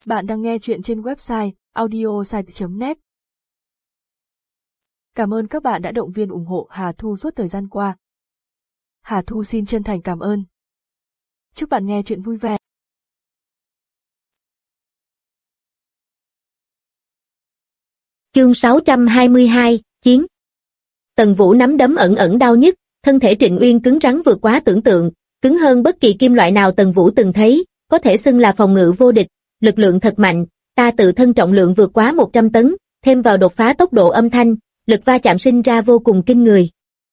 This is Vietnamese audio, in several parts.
Bạn đang nghe chuyện trên website audiosite.net. Cảm ơn các bạn đã động viên ủng hộ Hà Thu suốt thời gian qua. Hà Thu xin chân thành cảm ơn. Chúc bạn nghe chuyện vui vẻ. Chương 622, Chiến. Tần Vũ nắm đấm ẩn ẩn đau nhức, thân thể Trịnh Uyên cứng rắn vượt quá tưởng tượng, cứng hơn bất kỳ kim loại nào Tần Vũ từng thấy, có thể xưng là phòng ngự vô địch, lực lượng thật mạnh, ta tự thân trọng lượng vượt quá 100 tấn, thêm vào đột phá tốc độ âm thanh, lực va chạm sinh ra vô cùng kinh người.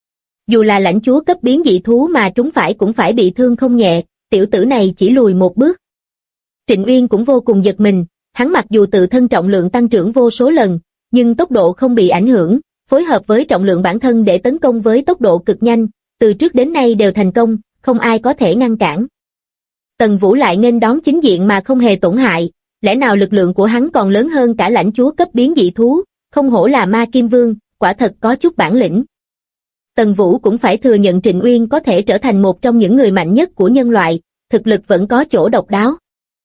Dù là lãnh chúa cấp biến dị thú mà trúng phải cũng phải bị thương không nhẹ, tiểu tử này chỉ lùi một bước. Trịnh Uyên cũng vô cùng giật mình, hắn mặc dù tự thân trọng lượng tăng trưởng vô số lần, nhưng tốc độ không bị ảnh hưởng, phối hợp với trọng lượng bản thân để tấn công với tốc độ cực nhanh, từ trước đến nay đều thành công, không ai có thể ngăn cản. Tần Vũ lại nghênh đón chính diện mà không hề tổn hại, lẽ nào lực lượng của hắn còn lớn hơn cả lãnh chúa cấp biến dị thú, không hổ là Ma Kim Vương, quả thật có chút bản lĩnh. Tần Vũ cũng phải thừa nhận Trịnh Uyên có thể trở thành một trong những người mạnh nhất của nhân loại, thực lực vẫn có chỗ độc đáo.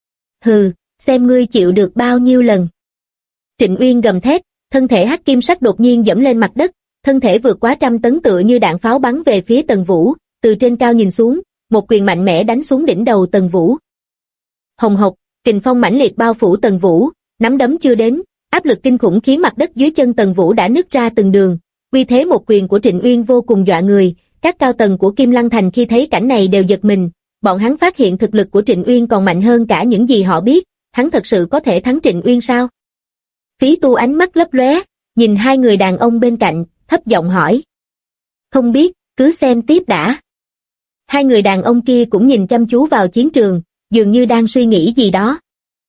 Hừ, xem ngươi chịu được bao nhiêu lần. Trịnh Uyên gầm thét, thân thể hắc kim sắc đột nhiên dẫm lên mặt đất, thân thể vượt quá 100 tấn tựa như đạn pháo bắn về phía Tần Vũ, từ trên cao nhìn xuống, một quyền mạnh mẽ đánh xuống đỉnh đầu Tần Vũ. Hồng hộc, kình phong mãnh liệt bao phủ Tần Vũ, nắm đấm chưa đến, áp lực kinh khủng khiến mặt đất dưới chân Tần Vũ đã nứt ra từng đường. Uy thế một quyền của Trịnh Uyên vô cùng dọa người, các cao tầng của Kim Lăng Thành khi thấy cảnh này đều giật mình, bọn hắn phát hiện thực lực của Trịnh Uyên còn mạnh hơn cả những gì họ biết, hắn thật sự có thể thắng Trịnh Uyên sao? Phí Tu ánh mắt lấp lóe, nhìn hai người đàn ông bên cạnh, thấp giọng hỏi. Không biết, cứ xem tiếp đã. Hai người đàn ông kia cũng nhìn chăm chú vào chiến trường, dường như đang suy nghĩ gì đó.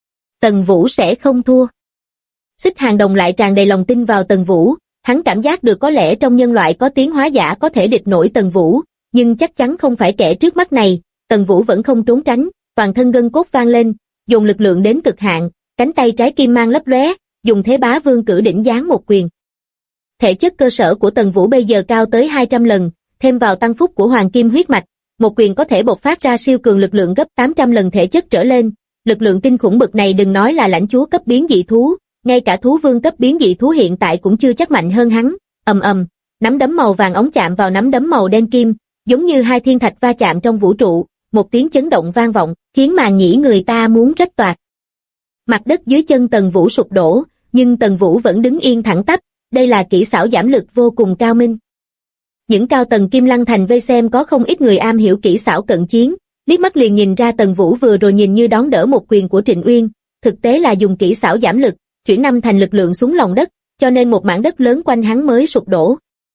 Tần Vũ sẽ không thua. Xích Hàng Đồng lại tràn đầy lòng tin vào Tần Vũ, hắn cảm giác được có lẽ trong nhân loại có tiến hóa giả có thể địch nổi Tần Vũ, nhưng chắc chắn không phải kẻ trước mắt này. Tần Vũ vẫn không trốn tránh, toàn thân gân cốt vang lên, dùng lực lượng đến cực hạn, cánh tay trái kim mang lấp lóe, dùng thế bá vương cử đỉnh giáng một quyền. Thể chất cơ sở của Tần Vũ bây giờ cao tới 200 lần, thêm vào tăng phúc của hoàng kim huyết mạch, một quyền có thể bộc phát ra siêu cường lực lượng gấp 800 lần thể chất trở lên, lực lượng kinh khủng bậc này đừng nói là lãnh chúa cấp biến dị thú, ngay cả thú vương cấp biến dị thú hiện tại cũng chưa chắc mạnh hơn hắn. Ầm ầm, nắm đấm màu vàng óng chạm vào nắm đấm màu đen kim, giống như hai thiên thạch va chạm trong vũ trụ, một tiếng chấn động vang vọng, khiến màng nhĩ người ta muốn rách toạc. Mặt đất dưới chân Tần Vũ sụp đổ, nhưng Tần Vũ vẫn đứng yên thẳng tắp, đây là kỹ xảo giảm lực vô cùng cao minh. Những cao tầng Kim Lăng Thành vây xem có không ít người am hiểu kỹ xảo cận chiến, liếc mắt liền nhìn ra Tần Vũ vừa rồi nhìn như đón đỡ một quyền của Trịnh Uyên, thực tế là dùng kỹ xảo giảm lực, chuyển năm thành lực lượng xuống lòng đất, cho nên một mảng đất lớn quanh hắn mới sụp đổ.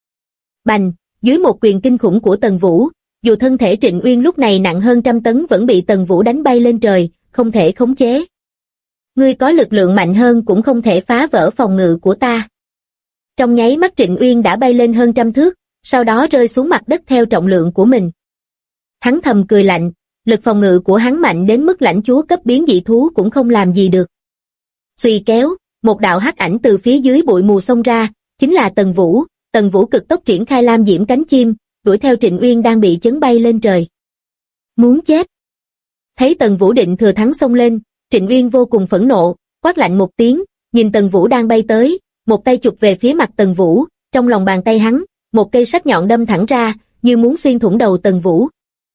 Bành, dưới một quyền kinh khủng của Tần Vũ, dù thân thể Trịnh Uyên lúc này nặng hơn 100 tấn vẫn bị Tần Vũ đánh bay lên trời, không thể khống chế. Ngươi có lực lượng mạnh hơn cũng không thể phá vỡ phòng ngự của ta. Trong nháy mắt Trịnh Uyên đã bay lên hơn 100 thước, sau đó rơi xuống mặt đất theo trọng lượng của mình. Hắn thầm cười lạnh, lực phòng ngự của hắn mạnh đến mức lãnh chúa cấp biến dị thú cũng không làm gì được. Xuy kéo, một đạo hắc ảnh từ phía dưới bụi mù xông ra, chính là Tần Vũ. Tần Vũ cực tốc triển khai lam diễm cánh chim, đuổi theo Trịnh Uyên đang bị chấn bay lên trời. Muốn chết. Thấy Tần Vũ định thừa thắng xông lên, Trịnh Uyên vô cùng phẫn nộ, quát lạnh một tiếng, nhìn Tần Vũ đang bay tới, một tay chụp về phía mặt Tần Vũ, trong lòng bàn tay hắn, một cây sắc nhọn đâm thẳng ra, như muốn xuyên thủng đầu Tần Vũ.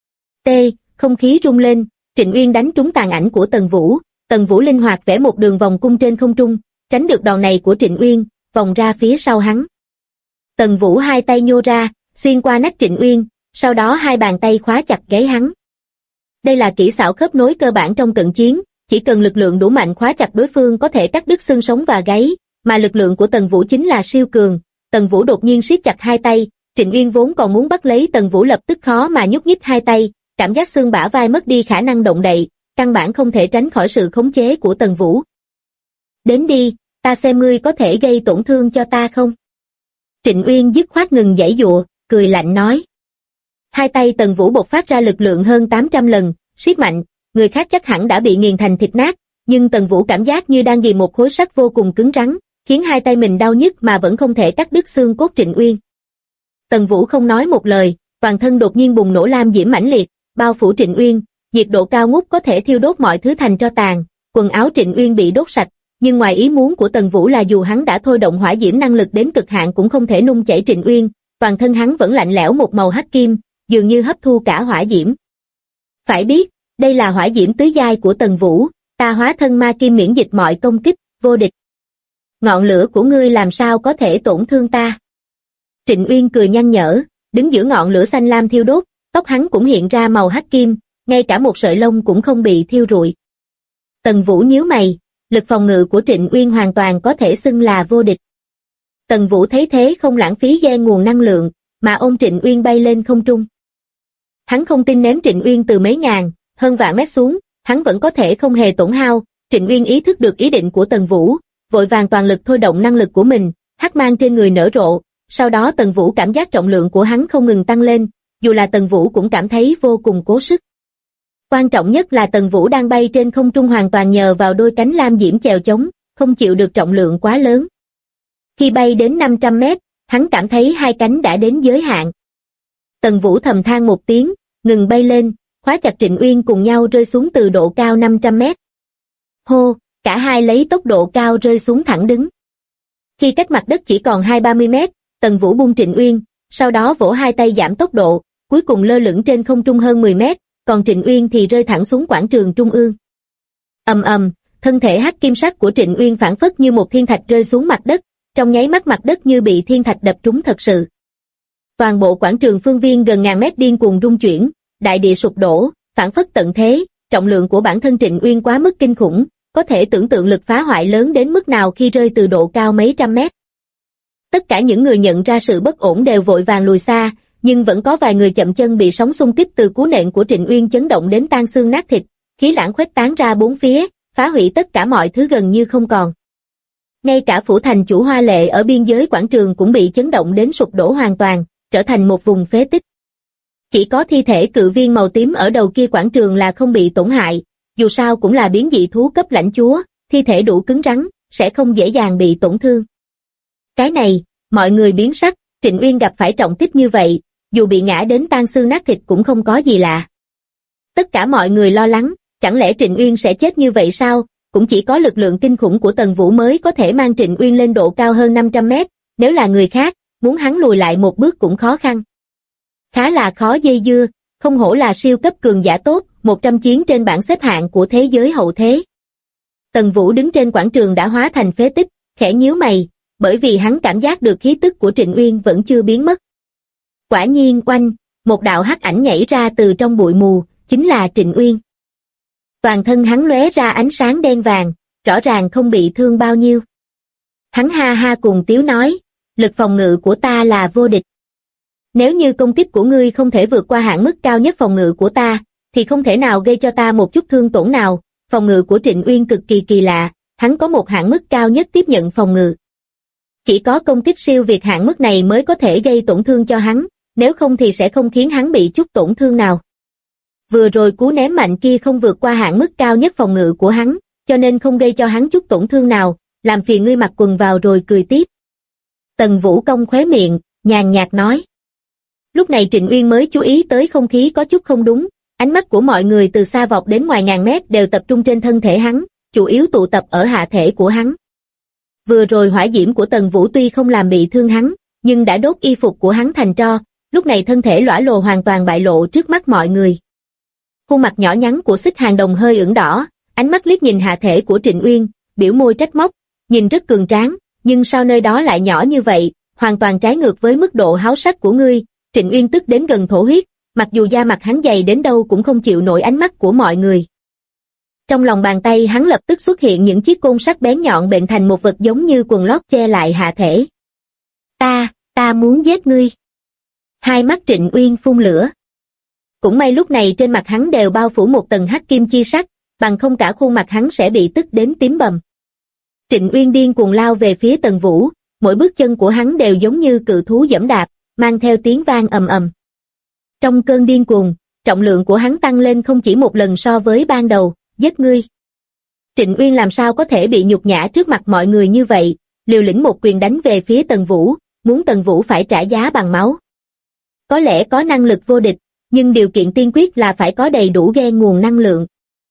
Không khí rung lên, Trịnh Uyên đánh trúng tàn ảnh của Tần Vũ linh hoạt vẽ một đường vòng cung trên không trung, tránh được đòn này của Trịnh Uyên, vòng ra phía sau hắn. Tần Vũ hai tay nhô ra, xuyên qua nách Trịnh Uyên, sau đó hai bàn tay khóa chặt gáy hắn. Đây là kỹ xảo khớp nối cơ bản trong cận chiến, chỉ cần lực lượng đủ mạnh khóa chặt đối phương có thể cắt đứt xương sống và gáy, mà lực lượng của Tần Vũ chính là siêu cường. Tần Vũ đột nhiên siết chặt hai tay, Trịnh Uyên vốn còn muốn bắt lấy Tần Vũ lập tức khó mà nhúc nhích hai tay, cảm giác xương bả vai mất đi khả năng động đậy, căn bản không thể tránh khỏi sự khống chế của Tần Vũ. Đến đi, ta xem ngươi có thể gây tổn thương cho ta không? Trịnh Uyên dứt khoát ngừng giãy giụa, cười lạnh nói. Hai tay Tần Vũ bộc phát ra lực lượng hơn 800 lần, siết mạnh, người khác chắc hẳn đã bị nghiền thành thịt nát, nhưng Tần Vũ cảm giác như đang ghì một khối sắt vô cùng cứng rắn, khiến hai tay mình đau nhức mà vẫn không thể cắt đứt xương cốt Trịnh Uyên. Tần Vũ không nói một lời, toàn thân đột nhiên bùng nổ lam diễm mãnh liệt, bao phủ Trịnh Uyên, nhiệt độ cao ngút có thể thiêu đốt mọi thứ thành tro tàn, quần áo Trịnh Uyên bị đốt sạch, nhưng ngoài ý muốn của Tần Vũ là dù hắn đã thôi động hỏa diễm năng lực đến cực hạn cũng không thể nung chảy Trịnh Uyên, toàn thân hắn vẫn lạnh lẽo một màu hắc kim, dường như hấp thu cả hỏa diễm. Phải biết, đây là hỏa diễm tứ giai của Tần Vũ, ta hóa thân ma kim miễn dịch mọi công kích, vô địch. Ngọn lửa của ngươi làm sao có thể tổn thương ta? Trịnh Uyên cười nhăn nhở, đứng giữa ngọn lửa xanh lam thiêu đốt, tóc hắn cũng hiện ra màu hắc kim, ngay cả một sợi lông cũng không bị thiêu rụi. Tần Vũ nhíu mày, lực phòng ngự của Trịnh Uyên hoàn toàn có thể xưng là vô địch. Tần Vũ thấy thế không lãng phí gen nguồn năng lượng, mà ôm Trịnh Uyên bay lên không trung. Hắn không tin ném Trịnh Uyên từ mấy ngàn, hơn vạn mét xuống, hắn vẫn có thể không hề tổn hao. Trịnh Uyên ý thức được ý định của Tần Vũ, vội vàng toàn lực thôi động năng lực của mình, hắc mang trên người nở rộ, sau đó Tần Vũ cảm giác trọng lượng của hắn không ngừng tăng lên, dù là Tần Vũ cũng cảm thấy vô cùng cố sức. Quan trọng nhất là Tần Vũ đang bay trên không trung hoàn toàn nhờ vào đôi cánh lam diễm chèo chống, không chịu được trọng lượng quá lớn. Khi bay đến 500 mét, hắn cảm thấy hai cánh đã đến giới hạn. Tần Vũ thầm than một tiếng, ngừng bay lên, khóa chặt Trịnh Uyên cùng nhau rơi xuống từ độ cao 500 mét. Hô, cả hai lấy tốc độ cao rơi xuống thẳng đứng. Khi cách mặt đất chỉ còn 20-30 mét, Tần Vũ buông Trịnh Uyên, sau đó vỗ hai tay giảm tốc độ, cuối cùng lơ lửng trên không trung hơn 10 mét, còn Trịnh Uyên thì rơi thẳng xuống quảng trường trung ương. Ầm ầm, thân thể hắc kim sắc của Trịnh Uyên phảng phất như một thiên thạch rơi xuống mặt đất, trong nháy mắt mặt đất như bị thiên thạch đập trúng thật sự. Toàn bộ quảng trường phương viên gần ngàn mét điên cuồng rung chuyển, đại địa sụp đổ, phảng phất tận thế, trọng lượng của bản thân Trịnh Uyên quá mức kinh khủng, có thể tưởng tượng lực phá hoại lớn đến mức nào khi rơi từ độ cao mấy trăm mét. Tất cả những người nhận ra sự bất ổn đều vội vàng lùi xa, nhưng vẫn có vài người chậm chân bị sóng xung kích từ cú nện của Trịnh Uyên chấn động đến tan xương nát thịt, khí lãng khuếch tán ra bốn phía, phá hủy tất cả mọi thứ gần như không còn. Ngay cả phủ thành chủ Hoa Lệ ở biên giới quảng trường cũng bị chấn động đến sụp đổ hoàn toàn, trở thành một vùng phế tích. Chỉ có thi thể cự viên màu tím ở đầu kia quảng trường là không bị tổn hại, dù sao cũng là biến dị thú cấp lãnh chúa, thi thể đủ cứng rắn, sẽ không dễ dàng bị tổn thương. Cái này, mọi người biến sắc, Trịnh Uyên gặp phải trọng kích như vậy, dù bị ngã đến tan xương nát thịt cũng không có gì lạ. Tất cả mọi người lo lắng, chẳng lẽ Trịnh Uyên sẽ chết như vậy sao? Cũng chỉ có lực lượng kinh khủng của Tần Vũ mới có thể mang Trịnh Uyên lên độ cao hơn 500 mét, nếu là người khác, muốn hắn lùi lại một bước cũng khó khăn. Khá là khó dây dưa, không hổ là siêu cấp cường giả tốt, 100 chiến trên bảng xếp hạng của thế giới hậu thế. Tần Vũ đứng trên quảng trường đã hóa thành phế tích, khẽ nhíu mày, bởi vì hắn cảm giác được khí tức của Trịnh Uyên vẫn chưa biến mất. Quả nhiên oanh, một đạo hắc ảnh nhảy ra từ trong bụi mù, chính là Trịnh Uyên. Toàn thân hắn lóe ra ánh sáng đen vàng, rõ ràng không bị thương bao nhiêu. Hắn ha ha cùng tiếu nói, lực phòng ngự của ta là vô địch. Nếu như công kích của ngươi không thể vượt qua hạn mức cao nhất phòng ngự của ta, thì không thể nào gây cho ta một chút thương tổn nào. Phòng ngự của Trịnh Uyên cực kỳ kỳ lạ, hắn có một hạn mức cao nhất tiếp nhận phòng ngự. Chỉ có công kích siêu việt hạn mức này mới có thể gây tổn thương cho hắn, nếu không thì sẽ không khiến hắn bị chút tổn thương nào. Vừa rồi cú ném mạnh kia không vượt qua hạn mức cao nhất phòng ngự của hắn, cho nên không gây cho hắn chút tổn thương nào, làm phiền ngươi mặc quần vào rồi cười tiếp. Tần Vũ cong khóe miệng, nhàn nhạt nói. Lúc này Trịnh Uyên mới chú ý tới không khí có chút không đúng, ánh mắt của mọi người từ xa vọng đến ngoài ngàn mét đều tập trung trên thân thể hắn, chủ yếu tụ tập ở hạ thể của hắn. Vừa rồi hỏa diễm của Tần Vũ tuy không làm bị thương hắn, nhưng đã đốt y phục của hắn thành tro, lúc này thân thể lõa lồ hoàn toàn bại lộ trước mắt mọi người. Khuôn mặt nhỏ nhắn của Xích Hàng Đồng hơi ửng đỏ, ánh mắt liếc nhìn hạ thể của Trịnh Uyên, biểu môi trách móc, nhìn rất cường tráng, nhưng sao nơi đó lại nhỏ như vậy, hoàn toàn trái ngược với mức độ háo sắc của ngươi. Trịnh Uyên tức đến gần thổ huyết, mặc dù da mặt hắn dày đến đâu cũng không chịu nổi ánh mắt của mọi người. Trong lòng bàn tay hắn lập tức xuất hiện những chiếc côn sắc bén nhọn bệnh thành một vật giống như quần lót che lại hạ thể. Ta muốn giết ngươi. Hai mắt Trịnh Uyên phun lửa. Cũng may lúc này trên mặt hắn đều bao phủ một tầng hắc kim chi sắc, bằng không cả khuôn mặt hắn sẽ bị tức đến tím bầm. Trịnh Uyên điên cuồng lao về phía Tần Vũ, mỗi bước chân của hắn đều giống như cự thú giẫm đạp, mang theo tiếng vang ầm ầm. Trong cơn điên cuồng, trọng lượng của hắn tăng lên không chỉ một lần so với ban đầu, giết ngươi. Trịnh Uyên làm sao có thể bị nhục nhã trước mặt mọi người như vậy, liều lĩnh một quyền đánh về phía Tần Vũ, muốn Tần Vũ phải trả giá bằng máu. Có lẽ có năng lực vô địch, nhưng điều kiện tiên quyết là phải có đầy đủ gen nguồn năng lượng.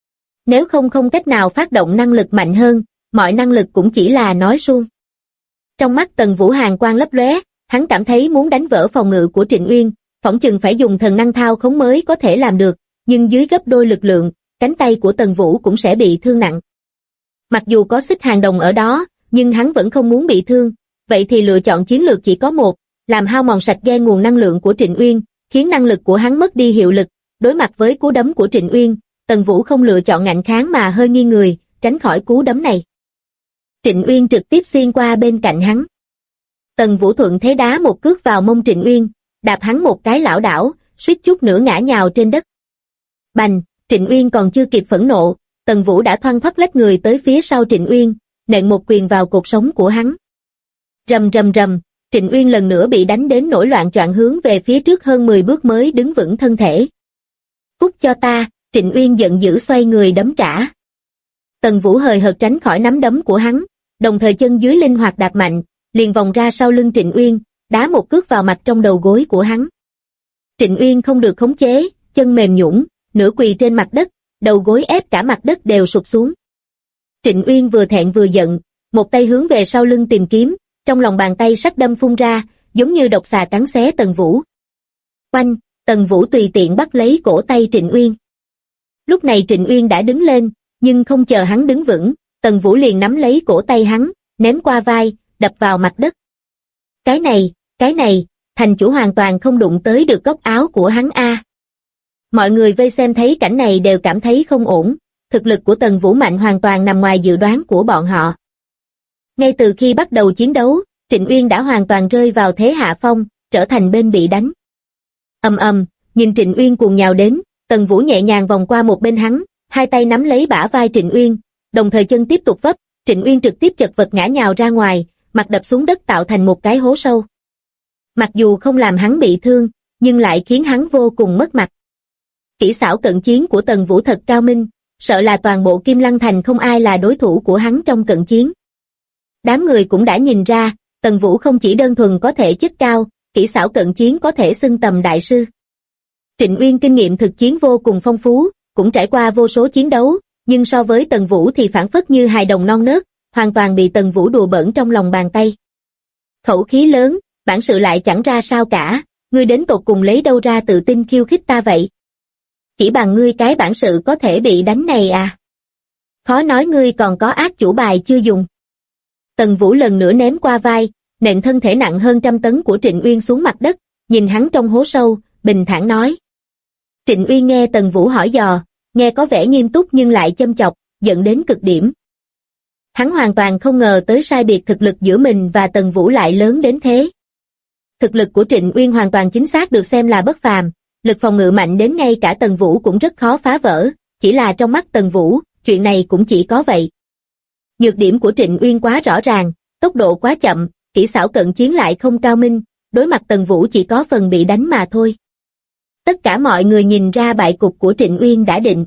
Nếu không cách nào phát động năng lực mạnh hơn, mọi năng lực cũng chỉ là nói suông. Trong mắt Tần Vũ hàn quang lấp lóe, hắn cảm thấy muốn đánh vỡ phòng ngự của Trịnh Uyên, phỏng chừng phải dùng thần năng thao khống mới có thể làm được, nhưng dưới gấp đôi lực lượng, cánh tay của Tần Vũ cũng sẽ bị thương nặng. Mặc dù có xích hàng đồng ở đó, nhưng hắn vẫn không muốn bị thương, vậy thì lựa chọn chiến lược chỉ có một, làm hao mòn sạch ghe nguồn năng lượng của Trịnh Uyên, khiến năng lực của hắn mất đi hiệu lực. Đối mặt với cú đấm của Trịnh Uyên, Tần Vũ không lựa chọn ngạnh kháng mà hơi nghiêng người, tránh khỏi cú đấm này. Trịnh Uyên trực tiếp xuyên qua bên cạnh hắn. Tần Vũ thuận thế đá một cước vào mông Trịnh Uyên, đạp hắn một cái lảo đảo, suýt chút nữa ngã nhào trên đất. Bành, Trịnh Uyên còn chưa kịp phẫn nộ, Tần Vũ đã thoăn thoắt lách người tới phía sau Trịnh Uyên, nện một quyền vào cột sống của hắn. Rầm rầm rầm, Trịnh Uyên lần nữa bị đánh đến nổi loạn choạng hướng về phía trước hơn 10 bước mới đứng vững thân thể. Cút cho ta, Trịnh Uyên giận dữ xoay người đấm trả. Tần Vũ hời hợt tránh khỏi nắm đấm của hắn, đồng thời chân dưới linh hoạt đạp mạnh, liền vòng ra sau lưng Trịnh Uyên, đá một cước vào mặt trong đầu gối của hắn. Trịnh Uyên không được khống chế, chân mềm nhũn, nửa quỳ trên mặt đất, đầu gối ép cả mặt đất đều sụp xuống. Trịnh Uyên vừa thẹn vừa giận, một tay hướng về sau lưng tìm kiếm, trong lòng bàn tay sắc đâm phun ra, giống như độc xà cắn xé Tần Vũ. Oanh, Tần Vũ tùy tiện bắt lấy cổ tay Trịnh Uyên. Lúc này Trịnh Uyên đã đứng lên, nhưng không chờ hắn đứng vững, Tần Vũ liền nắm lấy cổ tay hắn, ném qua vai, đập vào mặt đất. Cái này, thành chủ hoàn toàn không đụng tới được góc áo của hắn a. Mọi người vây xem thấy cảnh này đều cảm thấy không ổn, thực lực của Tần Vũ mạnh hoàn toàn nằm ngoài dự đoán của bọn họ. Ngay từ khi bắt đầu chiến đấu, Trịnh Uyên đã hoàn toàn rơi vào thế hạ phong, trở thành bên bị đánh. Ầm ầm, nhìn Trịnh Uyên cuồng nhào đến, Tần Vũ nhẹ nhàng vòng qua một bên hắn, hai tay nắm lấy bả vai Trịnh Uyên, đồng thời chân tiếp tục vấp, Trịnh Uyên trực tiếp chật vật ngã nhào ra ngoài, mặt đập xuống đất tạo thành một cái hố sâu. Mặc dù không làm hắn bị thương, nhưng lại khiến hắn vô cùng mất mặt. Kỹ xảo cận chiến của Tần Vũ thật cao minh, sợ là toàn bộ Kim Lăng Thành không ai là đối thủ của hắn trong cận chiến. Đám người cũng đã nhìn ra, Tần Vũ không chỉ đơn thuần có thể chất cao, kỹ xảo cận chiến có thể xưng tầm đại sư. Trịnh Uyên kinh nghiệm thực chiến vô cùng phong phú, cũng trải qua vô số chiến đấu, nhưng so với Tần Vũ thì phản phất như hài đồng non nớt, hoàn toàn bị Tần Vũ đùa bỡn trong lòng bàn tay. Khẩu khí lớn, bản sự lại chẳng ra sao cả, ngươi đến tột cùng lấy đâu ra tự tin khiêu khích ta vậy? Chỉ bằng ngươi cái bản sự có thể bị đánh này à? Khó nói ngươi còn có ác chủ bài chưa dùng. Tần Vũ lần nữa ném qua vai, nện thân thể nặng hơn 100 tấn của Trịnh Uyên xuống mặt đất, nhìn hắn trong hố sâu, bình thản nói. Trịnh Uyên nghe Tần Vũ hỏi dò, nghe có vẻ nghiêm túc nhưng lại châm chọc, giận đến cực điểm. Hắn hoàn toàn không ngờ tới sai biệt thực lực giữa mình và Tần Vũ lại lớn đến thế. Thực lực của Trịnh Uyên hoàn toàn chính xác được xem là bất phàm, lực phòng ngự mạnh đến ngay cả Tần Vũ cũng rất khó phá vỡ, chỉ là trong mắt Tần Vũ, chuyện này cũng chỉ có vậy. Nhược điểm của Trịnh Uyên quá rõ ràng, tốc độ quá chậm, kỹ xảo cận chiến lại không cao minh, đối mặt Tần Vũ chỉ có phần bị đánh mà thôi. Tất cả mọi người nhìn ra bại cục của Trịnh Uyên đã định.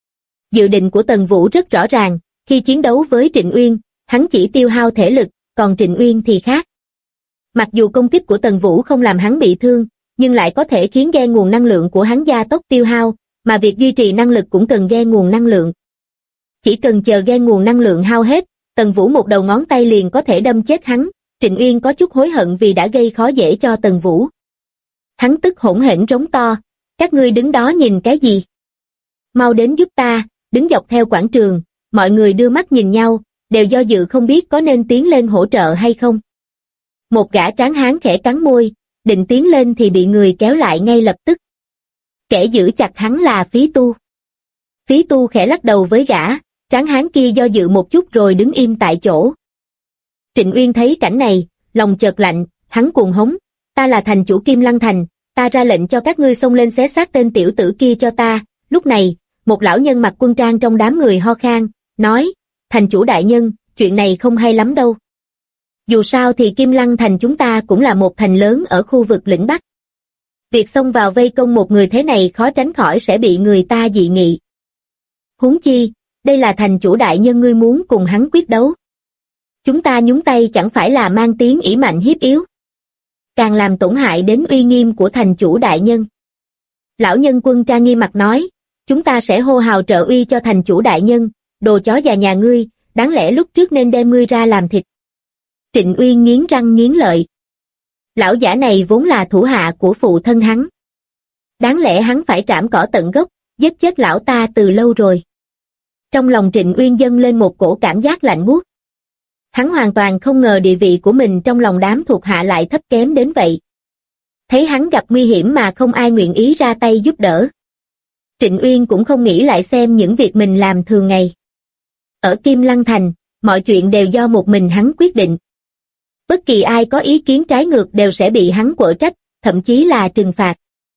Dự định của Tần Vũ rất rõ ràng, khi chiến đấu với Trịnh Uyên, hắn chỉ tiêu hao thể lực, còn Trịnh Uyên thì khác. Mặc dù công kích của Tần Vũ không làm hắn bị thương, nhưng lại có thể khiến ghe nguồn năng lượng của hắn gia tốc tiêu hao, mà việc duy trì năng lực cũng cần ghe nguồn năng lượng. Chỉ cần chờ ghe nguồn năng lượng hao hết, Tần Vũ một đầu ngón tay liền có thể đâm chết hắn. Trịnh Uyên có chút hối hận vì đã gây khó dễ cho Tần Vũ. Hắn tức hỗn hển rống to, các ngươi đứng đó nhìn cái gì? Mau đến giúp ta, đứng dọc theo quảng trường, mọi người đưa mắt nhìn nhau, đều do dự không biết có nên tiến lên hỗ trợ hay không. Một gã tráng hán khẽ cắn môi, định tiến lên thì bị người kéo lại ngay lập tức. Kẻ giữ chặt hắn là Phí Tu. Phí Tu khẽ lắc đầu với gã, tráng hán kia do dự một chút rồi đứng im tại chỗ. Trịnh Uyên thấy cảnh này, lòng chợt lạnh, hắn cuồng hống, ta là thành chủ Kim Lăng Thành, ta ra lệnh cho các ngươi xông lên xé xác tên tiểu tử kia cho ta. Lúc này, một lão nhân mặc quân trang trong đám người ho khan, nói, thành chủ đại nhân, chuyện này không hay lắm đâu. Dù sao thì Kim Lăng Thành chúng ta cũng là một thành lớn ở khu vực lĩnh Bắc. Việc xông vào vây công một người thế này khó tránh khỏi sẽ bị người ta dị nghị. Huống chi, đây là thành chủ đại nhân ngươi muốn cùng hắn quyết đấu. Chúng ta nhúng tay chẳng phải là mang tiếng ỷ mạnh hiếp yếu. Càng làm tổn hại đến uy nghiêm của thành chủ đại nhân. Lão nhân quân trang nghiêm mặt nói, Chúng ta sẽ hô hào trợ uy cho thành chủ đại nhân, đồ chó già nhà ngươi, đáng lẽ lúc trước nên đem ngươi ra làm thịt. Trịnh Uyên nghiến răng nghiến lợi. Lão giả này vốn là thủ hạ của phụ thân hắn. Đáng lẽ hắn phải trảm cỏ tận gốc, giết chết lão ta từ lâu rồi. Trong lòng Trịnh Uyên dâng lên một cổ cảm giác lạnh buốt. Hắn hoàn toàn không ngờ địa vị của mình trong lòng đám thuộc hạ lại thấp kém đến vậy. Thấy hắn gặp nguy hiểm mà không ai nguyện ý ra tay giúp đỡ. Trịnh Uyên cũng không nghĩ lại xem những việc mình làm thường ngày. Ở Kim Lăng Thành, mọi chuyện đều do một mình hắn quyết định. Bất kỳ ai có ý kiến trái ngược đều sẽ bị hắn quở trách, thậm chí là trừng phạt.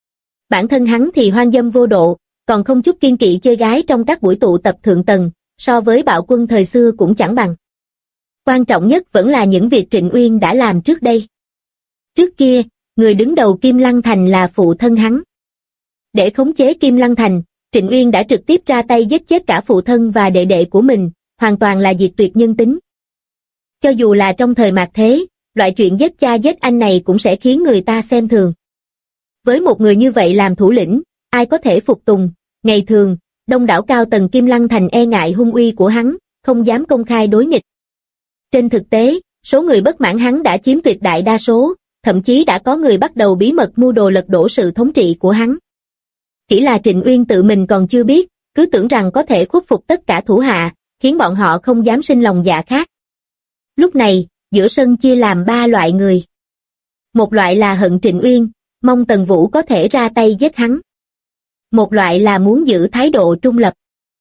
Bản thân hắn thì hoang dâm vô độ, còn không chút kiêng kỵ chơi gái trong các buổi tụ tập thượng tầng, so với bạo quân thời xưa cũng chẳng bằng. Quan trọng nhất vẫn là những việc Trịnh Uyên đã làm trước đây. Trước kia, người đứng đầu Kim Lăng Thành là phụ thân hắn. Để khống chế Kim Lăng Thành, Trịnh Uyên đã trực tiếp ra tay giết chết cả phụ thân và đệ đệ của mình, hoàn toàn là diệt tuyệt nhân tính. Cho dù là trong thời mạt thế, loại chuyện giết cha giết anh này cũng sẽ khiến người ta xem thường. Với một người như vậy làm thủ lĩnh, ai có thể phục tùng? Ngày thường, đông đảo cao tầng Kim Lăng Thành e ngại hung uy của hắn, không dám công khai đối nghịch. Trên thực tế, số người bất mãn hắn đã chiếm tuyệt đại đa số, thậm chí đã có người bắt đầu bí mật mưu đồ lật đổ sự thống trị của hắn. Chỉ là Trịnh Uyên tự mình còn chưa biết, cứ tưởng rằng có thể khuất phục tất cả thủ hạ, khiến bọn họ không dám sinh lòng dạ khác. Lúc này, giữa sân chia làm 3 loại người. Một loại là hận Trịnh Uyên, mong Tần Vũ có thể ra tay giết hắn. Một loại là muốn giữ thái độ trung lập.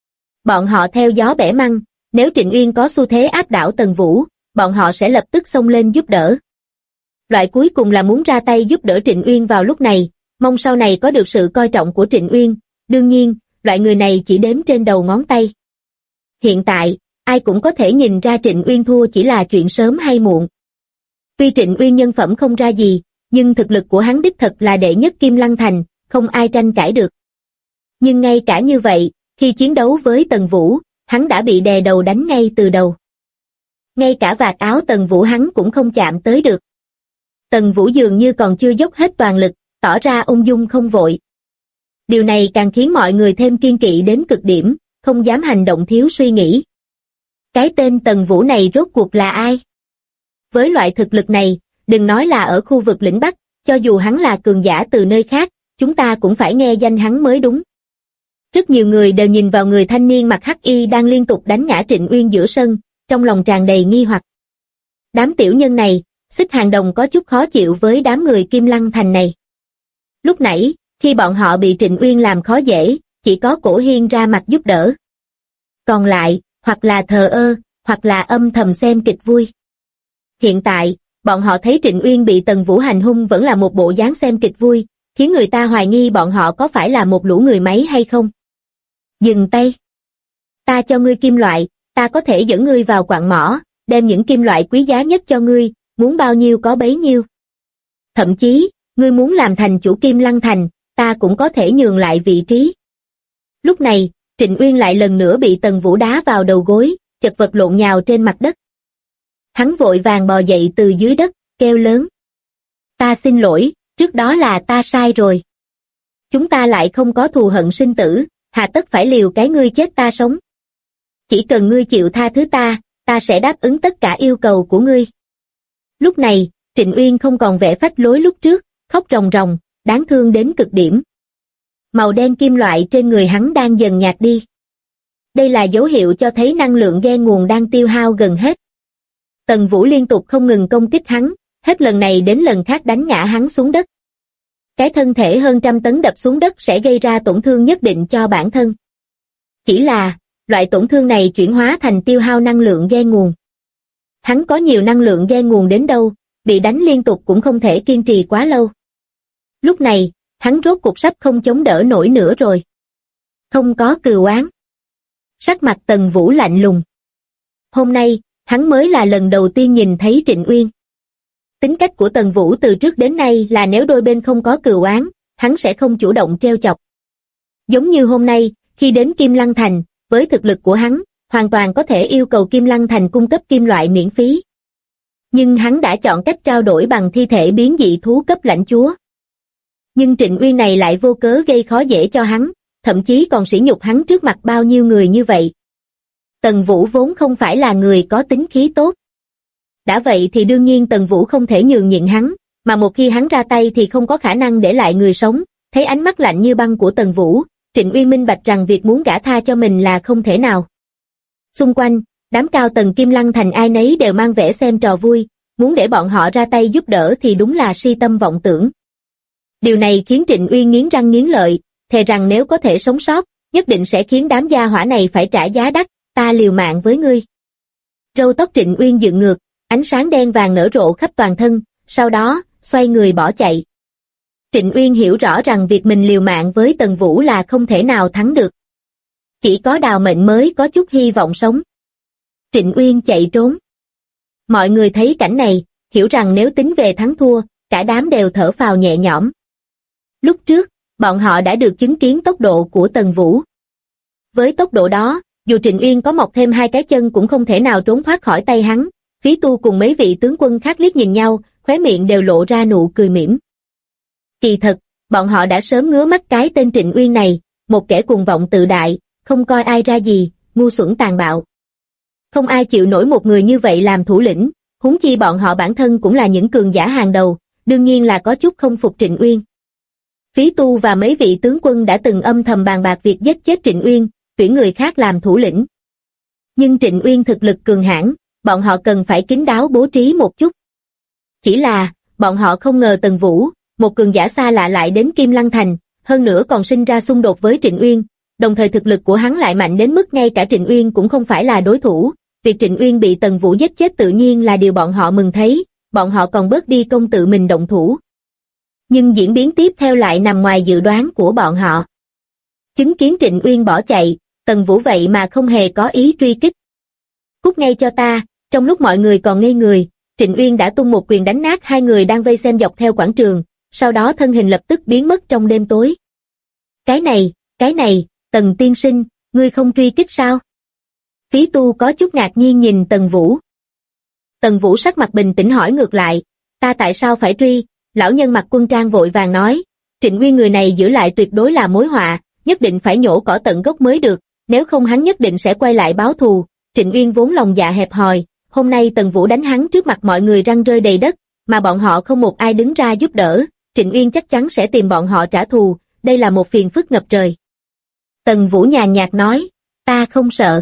Bọn họ theo gió bẻ măng, nếu Trịnh Uyên có xu thế áp đảo Tần Vũ, bọn họ sẽ lập tức xông lên giúp đỡ. Loại cuối cùng là muốn ra tay giúp đỡ Trịnh Uyên vào lúc này, mong sau này có được sự coi trọng của Trịnh Uyên. Đương nhiên, loại người này chỉ đếm trên đầu ngón tay. Hiện tại, ai cũng có thể nhìn ra Trịnh Uyên thua chỉ là chuyện sớm hay muộn. Tuy Trịnh Uyên nhân phẩm không ra gì, nhưng thực lực của hắn đích thật là đệ nhất Kim Lăng Thành, không ai tranh cãi được. Nhưng ngay cả như vậy, khi chiến đấu với Tần Vũ, hắn đã bị đè đầu đánh ngay từ đầu. Ngay cả vạt áo Tần Vũ hắn cũng không chạm tới được. Tần Vũ dường như còn chưa dốc hết toàn lực, tỏ ra ung dung không vội. Điều này càng khiến mọi người thêm kiêng kỵ đến cực điểm, không dám hành động thiếu suy nghĩ. Cái tên Tần Vũ này rốt cuộc là ai? Với loại thực lực này, đừng nói là ở khu vực lĩnh Bắc, cho dù hắn là cường giả từ nơi khác, chúng ta cũng phải nghe danh hắn mới đúng. Rất nhiều người đều nhìn vào người thanh niên mặc hắc y đang liên tục đánh ngã Trịnh Uyên giữa sân, trong lòng tràn đầy nghi hoặc. Đám tiểu nhân này, Xích Hàng Đồng có chút khó chịu với đám người Kim Lăng Thành này. Lúc nãy, khi bọn họ bị Trịnh Uyên làm khó dễ, chỉ có Cổ Hiên ra mặt giúp đỡ. Còn lại, hoặc là thờ ơ, hoặc là âm thầm xem kịch vui. Hiện tại, bọn họ thấy Trịnh Uyên bị Tần Vũ hành hung vẫn là một bộ dáng xem kịch vui, khiến người ta hoài nghi bọn họ có phải là một lũ người máy hay không. Dừng tay. Ta cho ngươi kim loại, ta có thể dẫn ngươi vào quặng mỏ, đem những kim loại quý giá nhất cho ngươi, muốn bao nhiêu có bấy nhiêu. Thậm chí, ngươi muốn làm thành chủ Kim Lăng Thành, ta cũng có thể nhường lại vị trí. Lúc này, Trịnh Uyên lại lần nữa bị Tần Vũ đá vào đầu gối, chật vật lộn nhào trên mặt đất. Hắn vội vàng bò dậy từ dưới đất, kêu lớn. Ta xin lỗi, trước đó là ta sai rồi. Chúng ta lại không có thù hận sinh tử, hà tất phải liều cái ngươi chết ta sống. Chỉ cần ngươi chịu tha thứ ta, ta sẽ đáp ứng tất cả yêu cầu của ngươi. Lúc này, Trịnh Uyên không còn vẻ phách lối lúc trước, khóc ròng ròng, đáng thương đến cực điểm. Màu đen kim loại trên người hắn đang dần nhạt đi. Đây là dấu hiệu cho thấy năng lượng ghen nguồn đang tiêu hao gần hết. Tần Vũ liên tục không ngừng công kích hắn, hết lần này đến lần khác đánh ngã hắn xuống đất. Cái thân thể hơn 100 tấn đập xuống đất sẽ gây ra tổn thương nhất định cho bản thân. Chỉ là, loại tổn thương này chuyển hóa thành tiêu hao năng lượng ghen nguồn. Hắn có nhiều năng lượng ghen nguồn đến đâu, bị đánh liên tục cũng không thể kiên trì quá lâu. Lúc này, hắn rốt cuộc sắp không chống đỡ nổi nữa rồi. Không có cừu oán. Sắc mặt Tần Vũ lạnh lùng. Hôm nay, hắn mới là lần đầu tiên nhìn thấy Trịnh Uyên. Tính cách của Tần Vũ từ trước đến nay là nếu đôi bên không có cừu oán, hắn sẽ không chủ động trêu chọc. Giống như hôm nay, khi đến Kim Lăng Thành, với thực lực của hắn, hoàn toàn có thể yêu cầu Kim Lăng Thành cung cấp kim loại miễn phí. Nhưng hắn đã chọn cách trao đổi bằng thi thể biến dị thú cấp lãnh chúa. Nhưng Trịnh Uyên này lại vô cớ gây khó dễ cho hắn, thậm chí còn sỉ nhục hắn trước mặt bao nhiêu người như vậy. Tần Vũ vốn không phải là người có tính khí tốt. Đã vậy thì đương nhiên Tần Vũ không thể nhường nhịn hắn, mà một khi hắn ra tay thì không có khả năng để lại người sống. Thấy ánh mắt lạnh như băng của Tần Vũ, Trịnh Uyên minh bạch rằng việc muốn gả tha cho mình là không thể nào. Xung quanh, đám cao tầng Kim Lăng Thành ai nấy đều mang vẻ xem trò vui, muốn để bọn họ ra tay giúp đỡ thì đúng là si tâm vọng tưởng. Điều này khiến Trịnh Uyên nghiến răng nghiến lợi, thề rằng nếu có thể sống sót, nhất định sẽ khiến đám gia hỏa này phải trả giá đắt, ta liều mạng với ngươi. Râu tóc Trịnh Uyên dựng ngược, ánh sáng đen vàng nở rộ khắp toàn thân, sau đó, xoay người bỏ chạy. Trịnh Uyên hiểu rõ rằng việc mình liều mạng với Tần Vũ là không thể nào thắng được. Chỉ có Đào Mệnh mới có chút hy vọng sống. Trịnh Uyên chạy trốn. Mọi người thấy cảnh này, hiểu rằng nếu tính về thắng thua, cả đám đều thở phào nhẹ nhõm. Lúc trước, bọn họ đã được chứng kiến tốc độ của Tần Vũ. Với tốc độ đó, dù Trịnh Uyên có mọc thêm hai cái chân cũng không thể nào trốn thoát khỏi tay hắn. Phí Tu cùng mấy vị tướng quân khác liếc nhìn nhau, khóe miệng đều lộ ra nụ cười mỉm. Kỳ thật, bọn họ đã sớm ngứa mắt cái tên Trịnh Uyên này, một kẻ cuồng vọng tự đại, không coi ai ra gì, ngu xuẩn tàn bạo. Không ai chịu nổi một người như vậy làm thủ lĩnh, huống chi bọn họ bản thân cũng là những cường giả hàng đầu, đương nhiên là có chút không phục Trịnh Uyên. Phí Tu và mấy vị tướng quân đã từng âm thầm bàn bạc việc giết chết Trịnh Uyên, tuyển người khác làm thủ lĩnh. Nhưng Trịnh Uyên thực lực cường hãn, bọn họ cần phải kín đáo bố trí một chút. Chỉ là, bọn họ không ngờ Tần Vũ, một cường giả xa lạ lại đến Kim Lăng Thành, hơn nữa còn sinh ra xung đột với Trịnh Uyên, đồng thời thực lực của hắn lại mạnh đến mức ngay cả Trịnh Uyên cũng không phải là đối thủ. Việc Trịnh Uyên bị Tần Vũ giết chết tự nhiên là điều bọn họ mừng thấy, bọn họ còn bớt đi công tự mình động thủ. Nhưng diễn biến tiếp theo lại nằm ngoài dự đoán của bọn họ. Chứng kiến Trịnh Uyên bỏ chạy, Tần Vũ vậy mà không hề có ý truy kích. Cút ngay cho ta, trong lúc mọi người còn ngây người, Trịnh Uyên đã tung một quyền đánh nát hai người đang vây xem dọc theo quảng trường, sau đó thân hình lập tức biến mất trong đêm tối. Cái này, Tần tiên sinh, ngươi không truy kích sao? Phí Tu có chút ngạc nhiên nhìn Tần Vũ. Tần Vũ sắc mặt bình tĩnh hỏi ngược lại, ta tại sao phải truy? Lão nhân mặc quân trang vội vàng nói, Trịnh Uyên người này giữ lại tuyệt đối là mối họa, nhất định phải nhổ cỏ tận gốc mới được, nếu không hắn nhất định sẽ quay lại báo thù. Trịnh Uyên vốn lòng dạ hẹp hòi, hôm nay Tần Vũ đánh hắn trước mặt mọi người răng rơi đầy đất, mà bọn họ không một ai đứng ra giúp đỡ, Trịnh Uyên chắc chắn sẽ tìm bọn họ trả thù, đây là một phiền phức ngập trời. Tần Vũ nhàn nhạt nói, ta không sợ.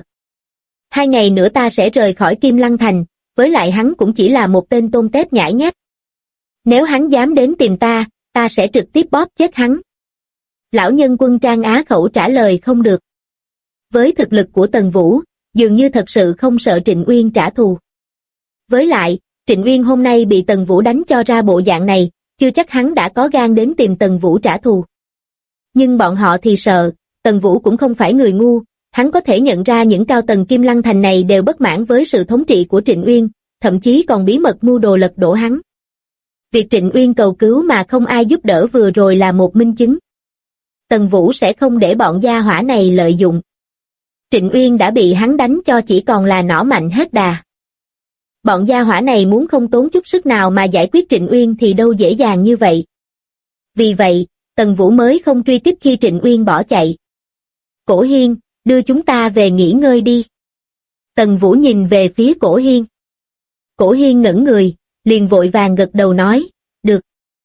2 ngày nữa ta sẽ rời khỏi Kim Lăng Thành, với lại hắn cũng chỉ là một tên tôm tép nhãi nhát. Nếu hắn dám đến tìm ta, ta sẽ trực tiếp bóp chết hắn. Lão nhân quân trang á khẩu trả lời không được. Với thực lực của Tần Vũ, dường như thật sự không sợ Trịnh Uyên trả thù. Với lại, Trịnh Uyên hôm nay bị Tần Vũ đánh cho ra bộ dạng này, chưa chắc hắn đã có gan đến tìm Tần Vũ trả thù. Nhưng bọn họ thì sợ, Tần Vũ cũng không phải người ngu, hắn có thể nhận ra những cao tầng Kim Lăng Thành này đều bất mãn với sự thống trị của Trịnh Uyên, thậm chí còn bí mật mưu đồ lật đổ hắn. Việc Trịnh Uyên cầu cứu mà không ai giúp đỡ vừa rồi là một minh chứng. Tần Vũ sẽ không để bọn gia hỏa này lợi dụng. Trịnh Uyên đã bị hắn đánh cho chỉ còn là nỏ mạnh hết đà. Bọn gia hỏa này muốn không tốn chút sức nào mà giải quyết Trịnh Uyên thì đâu dễ dàng như vậy. Vì vậy, Tần Vũ mới không truy kích khi Trịnh Uyên bỏ chạy. Cổ Hiên, đưa chúng ta về nghỉ ngơi đi. Tần Vũ nhìn về phía Cổ Hiên. Cổ Hiên ngẩn người, liền vội vàng gật đầu nói, được.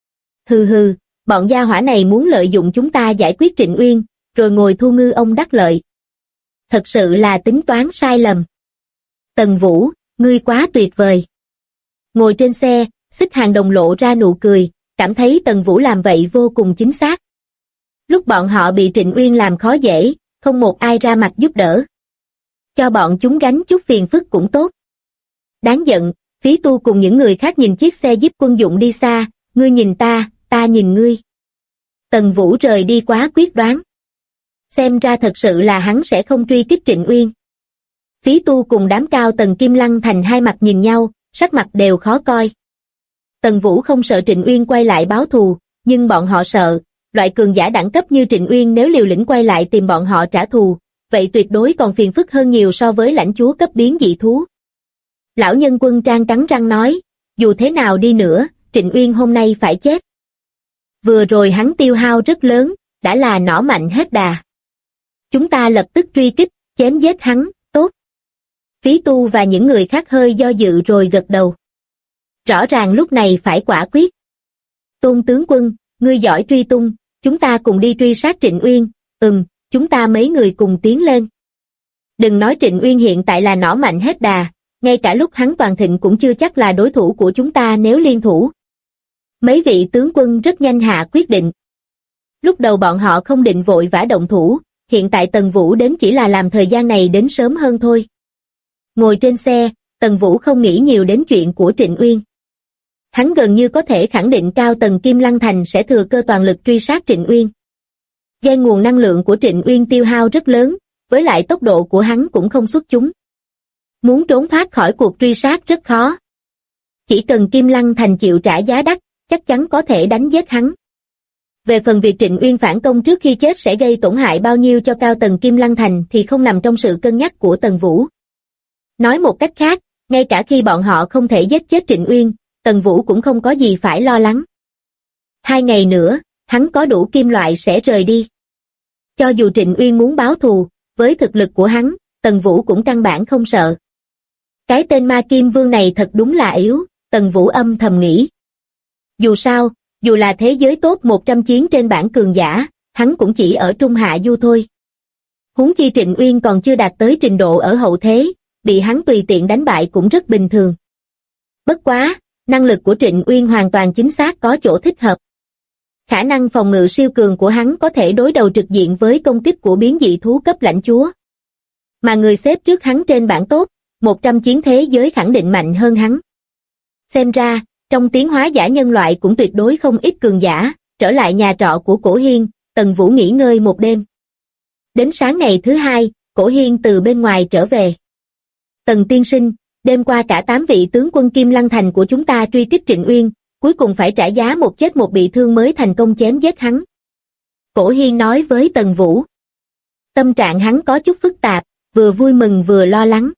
Hừ, bọn gia hỏa này muốn lợi dụng chúng ta giải quyết Trịnh Uyên, rồi ngồi thu ngư ông đắc lợi. Thật sự là tính toán sai lầm. Tần Vũ, ngươi quá tuyệt vời. Ngồi trên xe, Xích Hàng Đồng lộ ra nụ cười, cảm thấy Tần Vũ làm vậy vô cùng chính xác. Lúc bọn họ bị Trịnh Uyên làm khó dễ, không một ai ra mặt giúp đỡ. Cho bọn chúng gánh chút phiền phức cũng tốt. Đáng giận, Phí Tu cùng những người khác nhìn chiếc xe Jeep quân dụng đi xa, ngươi nhìn ta, ta nhìn ngươi. Tần Vũ rời đi quá quyết đoán. Xem ra thật sự là hắn sẽ không truy kích Trịnh Uyên. Phí Tu cùng đám cao tầng Kim Lăng Thành hai mặt nhìn nhau, sắc mặt đều khó coi. Tần Vũ không sợ Trịnh Uyên quay lại báo thù, nhưng bọn họ sợ, loại cường giả đẳng cấp như Trịnh Uyên nếu liều lĩnh quay lại tìm bọn họ trả thù, vậy tuyệt đối còn phiền phức hơn nhiều so với lãnh chúa cấp biến dị thú. Lão nhân quân trang cắn răng nói, dù thế nào đi nữa, Trịnh Uyên hôm nay phải chết. Vừa rồi hắn tiêu hao rất lớn, đã là nỏ mạnh hết đà. Chúng ta lập tức truy kích, chém giết hắn, tốt. Phí Tu và những người khác hơi do dự rồi gật đầu. Rõ ràng lúc này phải quả quyết. Tôn tướng quân, ngươi giỏi truy tung, chúng ta cùng đi truy sát Trịnh Uyên, chúng ta mấy người cùng tiến lên. Đừng nói Trịnh Uyên hiện tại là nỏ mạnh hết đà, ngay cả lúc hắn toàn thịnh cũng chưa chắc là đối thủ của chúng ta nếu liên thủ. Mấy vị tướng quân rất nhanh hạ quyết định. Lúc đầu bọn họ không định vội vã động thủ, hiện tại Tần Vũ đến chỉ là làm thời gian này đến sớm hơn thôi. Ngồi trên xe, Tần Vũ không nghĩ nhiều đến chuyện của Trịnh Uyên. Hắn gần như có thể khẳng định Cao Tần Kim Lăng Thành sẽ thừa cơ toàn lực truy sát Trịnh Uyên. Do nguồn năng lượng của Trịnh Uyên tiêu hao rất lớn, với lại tốc độ của hắn cũng không xuất chúng. Muốn trốn thoát khỏi cuộc truy sát rất khó. Chỉ cần Kim Lăng Thành chịu trả giá đắt, chắc chắn có thể đánh giết hắn. Về phần việc Trịnh Uyên phản công trước khi chết sẽ gây tổn hại bao nhiêu cho Cao Tần Kim Lăng Thành thì không nằm trong sự cân nhắc của Tần Vũ. Nói một cách khác, ngay cả khi bọn họ không thể giết chết Trịnh Uyên, Tần Vũ cũng không có gì phải lo lắng. 2 ngày nữa, hắn có đủ kim loại sẽ rời đi. Cho dù Trịnh Uyên muốn báo thù, với thực lực của hắn, Tần Vũ cũng căn bản không sợ. Cái tên Ma Kim Vương này thật đúng là yếu, Tần Vũ âm thầm nghĩ. Dù sao, dù là thế giới top 100 chiến trên bảng cường giả, hắn cũng chỉ ở trung hạ du thôi. Huống chi Trịnh Uyên còn chưa đạt tới trình độ ở hậu thế, bị hắn tùy tiện đánh bại cũng rất bình thường. Bất quá, năng lực của Trịnh Uyên hoàn toàn chính xác có chỗ thích hợp. Khả năng phòng ngự siêu cường của hắn có thể đối đầu trực diện với công kích của biến dị thú cấp lãnh chúa. Mà người xếp trước hắn trên bảng top 100 chiến thế giới khẳng định mạnh hơn hắn. Xem ra, trong tiến hóa giả nhân loại cũng tuyệt đối không ít cường giả. Trở lại nhà trọ của Cổ Hiên, Tần Vũ nghỉ ngơi một đêm. Đến sáng ngày thứ 2, Cổ Hiên từ bên ngoài trở về. Tần tiên sinh, đêm qua cả 8 vị tướng quân Kim Lăng Thành của chúng ta truy kích Trịnh Uyên, cuối cùng phải trả giá một chết một bị thương mới thành công chém giết hắn. Cổ Hiên nói với Tần Vũ. Tâm trạng hắn có chút phức tạp, vừa vui mừng vừa lo lắng.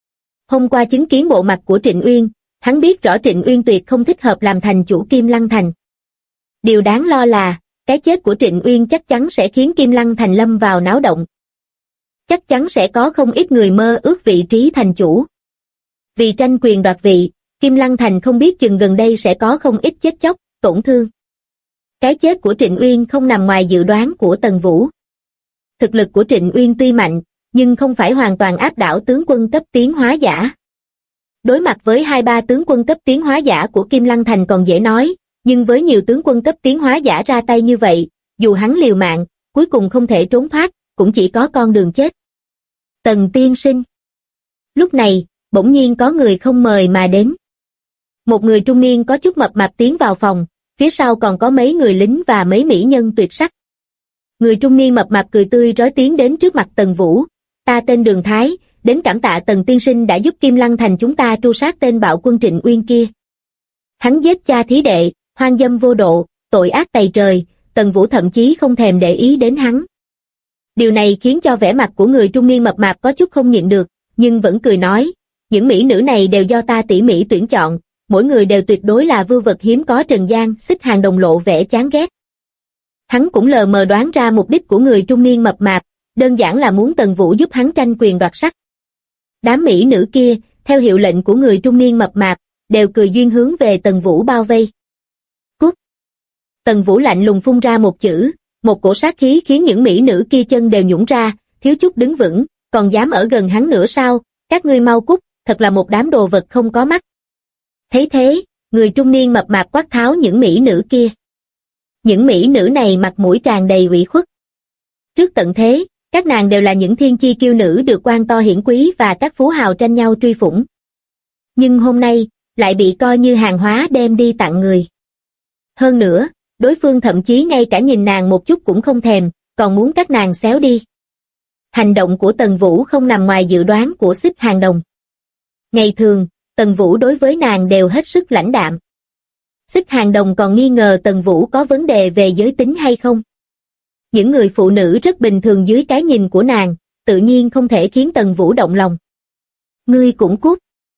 Hôm qua chứng kiến bộ mặt của Trịnh Uyên, hắn biết rõ Trịnh Uyên tuyệt không thích hợp làm thành chủ Kim Lăng Thành. Điều đáng lo là, cái chết của Trịnh Uyên chắc chắn sẽ khiến Kim Lăng Thành lâm vào náo động. Chắc chắn sẽ có không ít người mơ ước vị trí thành chủ. Vì tranh quyền đoạt vị, Kim Lăng Thành không biết chừng gần đây sẽ có không ít chết chóc, tổn thương. Cái chết của Trịnh Uyên không nằm ngoài dự đoán của Tần Vũ. Thực lực của Trịnh Uyên tuy mạnh, nhưng không phải hoàn toàn áp đảo tướng quân cấp tiến hóa giả. Đối mặt với 2-3 tướng quân cấp tiến hóa giả của Kim Lăng Thành còn dễ nói, nhưng với nhiều tướng quân cấp tiến hóa giả ra tay như vậy, dù hắn liều mạng, cuối cùng không thể trốn thoát, cũng chỉ có con đường chết. Tần tiên sinh. Lúc này, bỗng nhiên có người không mời mà đến. Một người trung niên có chút mập mạp tiến vào phòng, phía sau còn có mấy người lính và mấy mỹ nhân tuyệt sắc. Người trung niên mập mạp cười tươi rói tiến đến trước mặt Tần Vũ. Ta tên Đường Thái, đến cảm tạ Tần tiên sinh đã giúp Kim Lăng Thành chúng ta tru sát tên bạo quân Trịnh Uyên kia. Hắn giết cha thí đệ, hoang dâm vô độ, tội ác tày trời, Tần Vũ thậm chí không thèm để ý đến hắn. Điều này khiến cho vẻ mặt của người trung niên mập mạp có chút không nhịn được, nhưng vẫn cười nói, những mỹ nữ này đều do ta tỉ mỉ tuyển chọn, mỗi người đều tuyệt đối là vưu vật hiếm có trần gian. Xích Hàng Đồng lộ vẻ chán ghét. Hắn cũng lờ mờ đoán ra mục đích của người trung niên mập mạp, đơn giản là muốn Tần Vũ giúp hắn tranh quyền đoạt sắc. Đám mỹ nữ kia, theo hiệu lệnh của người trung niên mập mạp, đều cười duyên hướng về Tần Vũ bao vây. Cút! Tần Vũ lạnh lùng phun ra một chữ, một cổ sát khí khiến những mỹ nữ kia chân đều nhũn ra, thiếu chút đứng vững, còn dám ở gần hắn nữa sao? Các ngươi mau cút, thật là một đám đồ vật không có mắt. Thấy thế, người trung niên mập mạp quát tháo những mỹ nữ kia. Những mỹ nữ này mặt mũi tràn đầy ủy khuất. Trước tận thế, các nàng đều là những thiên chi kiêu nữ được quan to hiển quý và các phú hào tranh nhau truy phủng. Nhưng hôm nay, lại bị coi như hàng hóa đem đi tặng người. Hơn nữa, đối phương thậm chí ngay cả nhìn nàng một chút cũng không thèm, còn muốn các nàng xéo đi. Hành động của Tần Vũ không nằm ngoài dự đoán của Xích Hàng Đồng. Ngày thường, Tần Vũ đối với nàng đều hết sức lãnh đạm. Xích Hàng Đồng còn nghi ngờ Tần Vũ có vấn đề về giới tính hay không. Những người phụ nữ rất bình thường dưới cái nhìn của nàng, tự nhiên không thể khiến Tần Vũ động lòng. Ngươi cũng cút.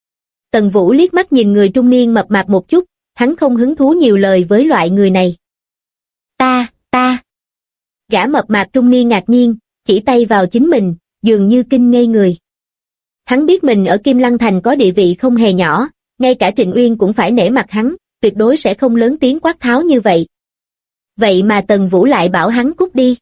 Tần Vũ liếc mắt nhìn người trung niên mập mạp một chút, hắn không hứng thú nhiều lời với loại người này. Ta. Gã mập mạp trung niên ngạc nhiên, chỉ tay vào chính mình, dường như kinh ngây người. Hắn biết mình ở Kim Lăng Thành có địa vị không hề nhỏ, ngay cả Trịnh Uyên cũng phải nể mặt hắn, tuyệt đối sẽ không lớn tiếng quát tháo như vậy. Vậy mà Tần Vũ lại bảo hắn cút đi.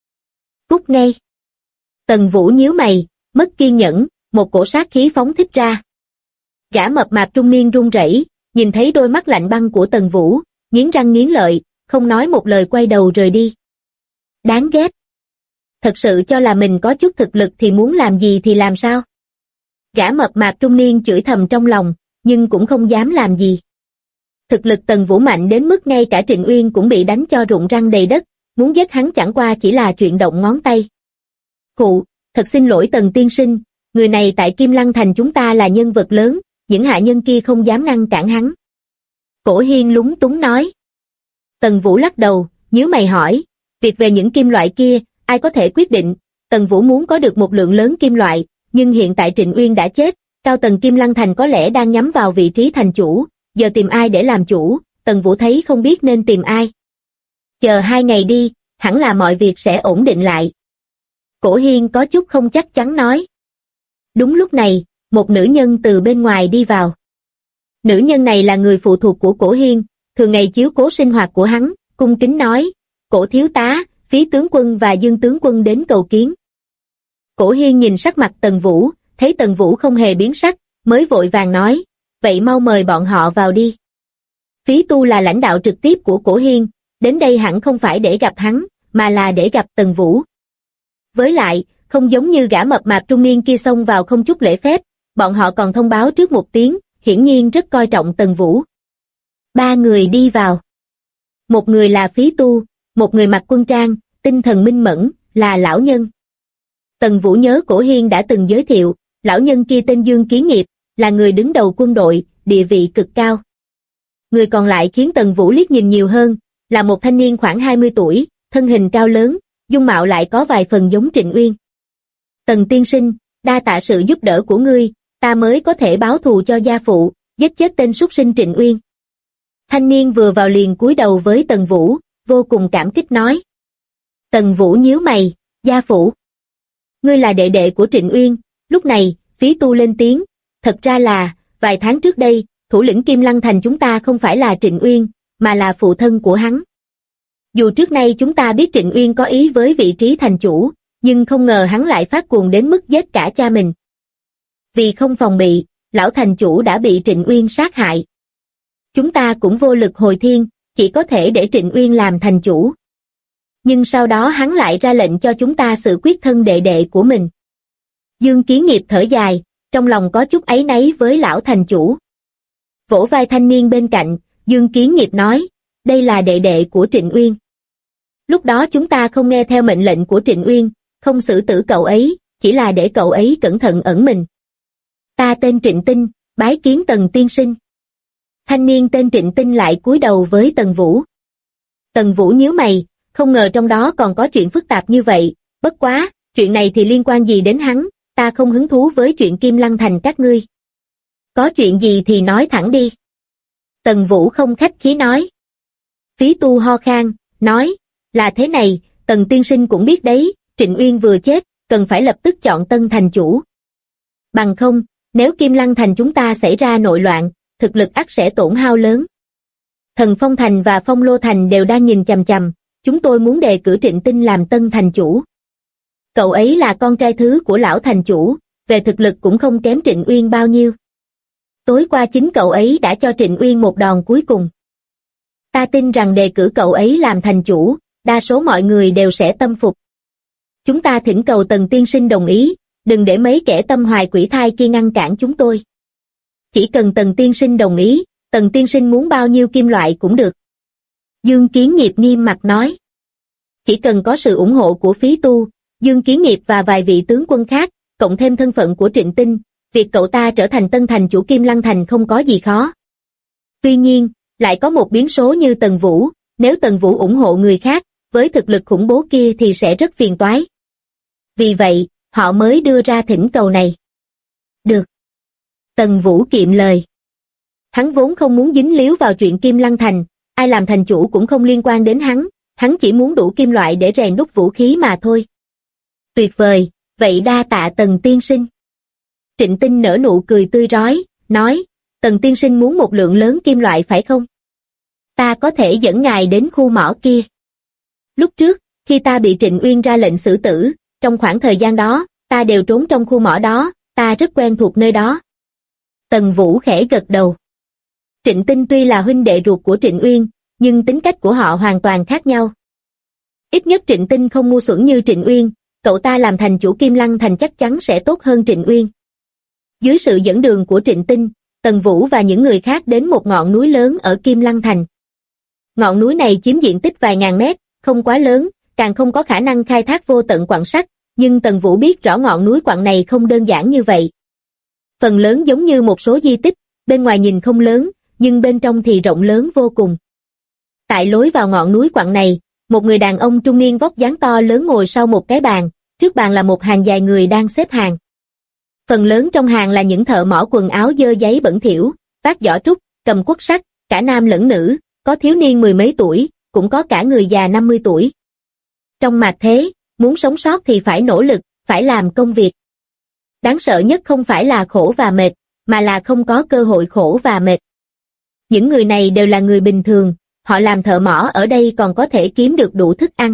Cút ngay. Tần Vũ nhíu mày, mất kiên nhẫn, một cổ sát khí phóng thích ra. Gã mập mạp trung niên run rẩy, nhìn thấy đôi mắt lạnh băng của Tần Vũ, nghiến răng nghiến lợi, không nói một lời quay đầu rời đi. Đáng ghét. Thật sự cho là mình có chút thực lực thì muốn làm gì thì làm sao? Gã mập mạp trung niên chửi thầm trong lòng, nhưng cũng không dám làm gì. Thực lực Tần Vũ mạnh đến mức ngay cả Trịnh Uyên cũng bị đánh cho rụng răng đầy đất, muốn giết hắn chẳng qua chỉ là chuyện động ngón tay. Khụ, thật xin lỗi Tần tiên sinh, người này tại Kim Lăng Thành chúng ta là nhân vật lớn, những hạ nhân kia không dám ngăn cản hắn. Cổ Hiên lúng túng nói. Tần Vũ lắc đầu, nhíu mày hỏi, việc về những kim loại kia, ai có thể quyết định? Tần Vũ muốn có được một lượng lớn kim loại, nhưng hiện tại Trịnh Uyên đã chết, cao tầng Kim Lăng Thành có lẽ đang nhắm vào vị trí thành chủ, giờ tìm ai để làm chủ, Tần Vũ thấy không biết nên tìm ai. Chờ 2 ngày đi, hẳn là mọi việc sẽ ổn định lại. Cổ Hiên có chút không chắc chắn nói. Đúng lúc này, một nữ nhân từ bên ngoài đi vào. Nữ nhân này là người phụ thuộc của Cổ Hiên, thường ngày chiếu cố sinh hoạt của hắn, cung kính nói, Cổ thiếu tá, Phí tướng quân và Dương tướng quân đến cầu kiến. Cổ Hiên nhìn sắc mặt Tần Vũ, thấy Tần Vũ không hề biến sắc, mới vội vàng nói, vậy mau mời bọn họ vào đi. Phí Tu là lãnh đạo trực tiếp của Cổ Hiên, đến đây hẳn không phải để gặp hắn, mà là để gặp Tần Vũ. Với lại, không giống như gã mập mạp trung niên kia xông vào không chút lễ phép, bọn họ còn thông báo trước một tiếng, hiển nhiên rất coi trọng Tần Vũ. 3 người đi vào. Một người là Phí Tu, một người mặc quân trang, tinh thần minh mẫn, là lão nhân. Tần Vũ nhớ Cổ Hiên đã từng giới thiệu, lão nhân kia tên Dương Kiến Nghiệp, là người đứng đầu quân đội, địa vị cực cao. Người còn lại khiến Tần Vũ liếc nhìn nhiều hơn, là một thanh niên khoảng 20 tuổi, thân hình cao lớn, dung mạo lại có vài phần giống Trịnh Uyên. Tần tiên sinh, đa tạ sự giúp đỡ của ngươi, ta mới có thể báo thù cho gia phụ, giết chết tên súc sinh Trịnh Uyên. Thanh niên vừa vào liền cúi đầu với Tần Vũ, vô cùng cảm kích nói. Tần Vũ nhíu mày, gia phụ. Ngươi là đệ đệ của Trịnh Uyên, lúc này, Phí Tu lên tiếng, thật ra là, vài tháng trước đây, thủ lĩnh Kim Lăng Thành chúng ta không phải là Trịnh Uyên, mà là phụ thân của hắn. Dù trước nay chúng ta biết Trịnh Uyên có ý với vị trí thành chủ, nhưng không ngờ hắn lại phát cuồng đến mức giết cả cha mình. Vì không phòng bị, lão thành chủ đã bị Trịnh Uyên sát hại. Chúng ta cũng vô lực hồi thiên, chỉ có thể để Trịnh Uyên làm thành chủ. Nhưng sau đó hắn lại ra lệnh cho chúng ta xử quyết thân đệ đệ của mình. Dương Kiến Nghiệp thở dài, trong lòng có chút áy náy với lão thành chủ. Vỗ vai thanh niên bên cạnh, Dương Kiến Nghiệp nói, đây là đệ đệ của Trịnh Uyên. Lúc đó chúng ta không nghe theo mệnh lệnh của Trịnh Uyên, không xử tử cậu ấy, chỉ là để cậu ấy cẩn thận ẩn mình. Ta tên Trịnh Tinh, bái kiến Tần tiên sinh. Thanh niên tên Trịnh Tinh lại cúi đầu với Tần Vũ. Tần Vũ nhíu mày, không ngờ trong đó còn có chuyện phức tạp như vậy, bất quá, chuyện này thì liên quan gì đến hắn, ta không hứng thú với chuyện Kim Lăng Thành các ngươi. Có chuyện gì thì nói thẳng đi. Tần Vũ không khách khí nói. Phí Tu ho khan, nói, là thế này, Tần tiên sinh cũng biết đấy, Trịnh Uyên vừa chết, cần phải lập tức chọn tân thành chủ. Bằng không, nếu Kim Lăng Thành chúng ta xảy ra nội loạn, thực lực ắt sẽ tổn hao lớn. Thần Phong Thành và Phong Lô Thành đều đang nhìn chằm chằm, chúng tôi muốn đề cử Trịnh Tinh làm tân thành chủ. Cậu ấy là con trai thứ của lão thành chủ, về thực lực cũng không kém Trịnh Uyên bao nhiêu. Tối qua chính cậu ấy đã cho Trịnh Uyên một đòn cuối cùng. Ta tin rằng đề cử cậu ấy làm thành chủ, đa số mọi người đều sẽ tâm phục. Chúng ta thỉnh cầu Tần tiên sinh đồng ý, đừng để mấy kẻ tâm hoài quỷ thai kia ngăn cản chúng tôi. Chỉ cần Tần tiên sinh đồng ý, Tần tiên sinh muốn bao nhiêu kim loại cũng được. Dương Kiến Nghiệp nghiêm mặt nói. Chỉ cần có sự ủng hộ của Phí Tu, Dương Kiến Nghiệp và vài vị tướng quân khác, cộng thêm thân phận của Trịnh Tinh, việc cậu ta trở thành tân thành chủ Kim Lăng Thành không có gì khó. Tuy nhiên, lại có một biến số như Tần Vũ, nếu Tần Vũ ủng hộ người khác, với thực lực khủng bố kia thì sẽ rất phiền toái. Vì vậy, họ mới đưa ra thỉnh cầu này. Được. Tần Vũ kiệm lời. Hắn vốn không muốn dính líu vào chuyện Kim Lăng Thành, ai làm thành chủ cũng không liên quan đến hắn chỉ muốn đủ kim loại để rèn đúc vũ khí mà thôi. Tuyệt vời, vậy đa tạ Tần tiên sinh. Trịnh Tinh nở nụ cười tươi rói, nói, Tần tiên sinh muốn một lượng lớn kim loại phải không? Ta có thể dẫn ngài đến khu mỏ kia. Lúc trước, khi ta bị Trịnh Uyên ra lệnh xử tử, trong khoảng thời gian đó, ta đều trốn trong khu mỏ đó, ta rất quen thuộc nơi đó. Tần Vũ khẽ gật đầu. Trịnh Tinh tuy là huynh đệ ruột của Trịnh Uyên, nhưng tính cách của họ hoàn toàn khác nhau. Ít nhất Trịnh Tinh không ngu xuẩn như Trịnh Uyên, cậu ta làm thành chủ Kim Lăng Thành chắc chắn sẽ tốt hơn Trịnh Uyên. Dưới sự dẫn đường của Trịnh Tinh, Tần Vũ và những người khác đến một ngọn núi lớn ở Kim Lăng Thành. Ngọn núi này chiếm diện tích vài ngàn mét, không quá lớn, càng không có khả năng khai thác vô tận quặng sắt, nhưng Tần Vũ biết rõ ngọn núi quặng này không đơn giản như vậy. Phần lớn giống như một số di tích, bên ngoài nhìn không lớn, nhưng bên trong thì rộng lớn vô cùng. Tại lối vào ngọn núi quặng này, một người đàn ông trung niên vóc dáng to lớn ngồi sau một cái bàn, trước bàn là một hàng dài người đang xếp hàng. Phần lớn trong hàng là những thợ mỏ quần áo dơ giấy bẩn thỉu, vác giỏ trúc, cầm cuốc sắt, cả nam lẫn nữ, có thiếu niên mười mấy tuổi, cũng có cả người già 50 tuổi. Trong mặt thế, muốn sống sót thì phải nỗ lực, phải làm công việc. Đáng sợ nhất không phải là khổ và mệt, mà là không có cơ hội khổ và mệt. Những người này đều là người bình thường, họ làm thợ mỏ ở đây còn có thể kiếm được đủ thức ăn.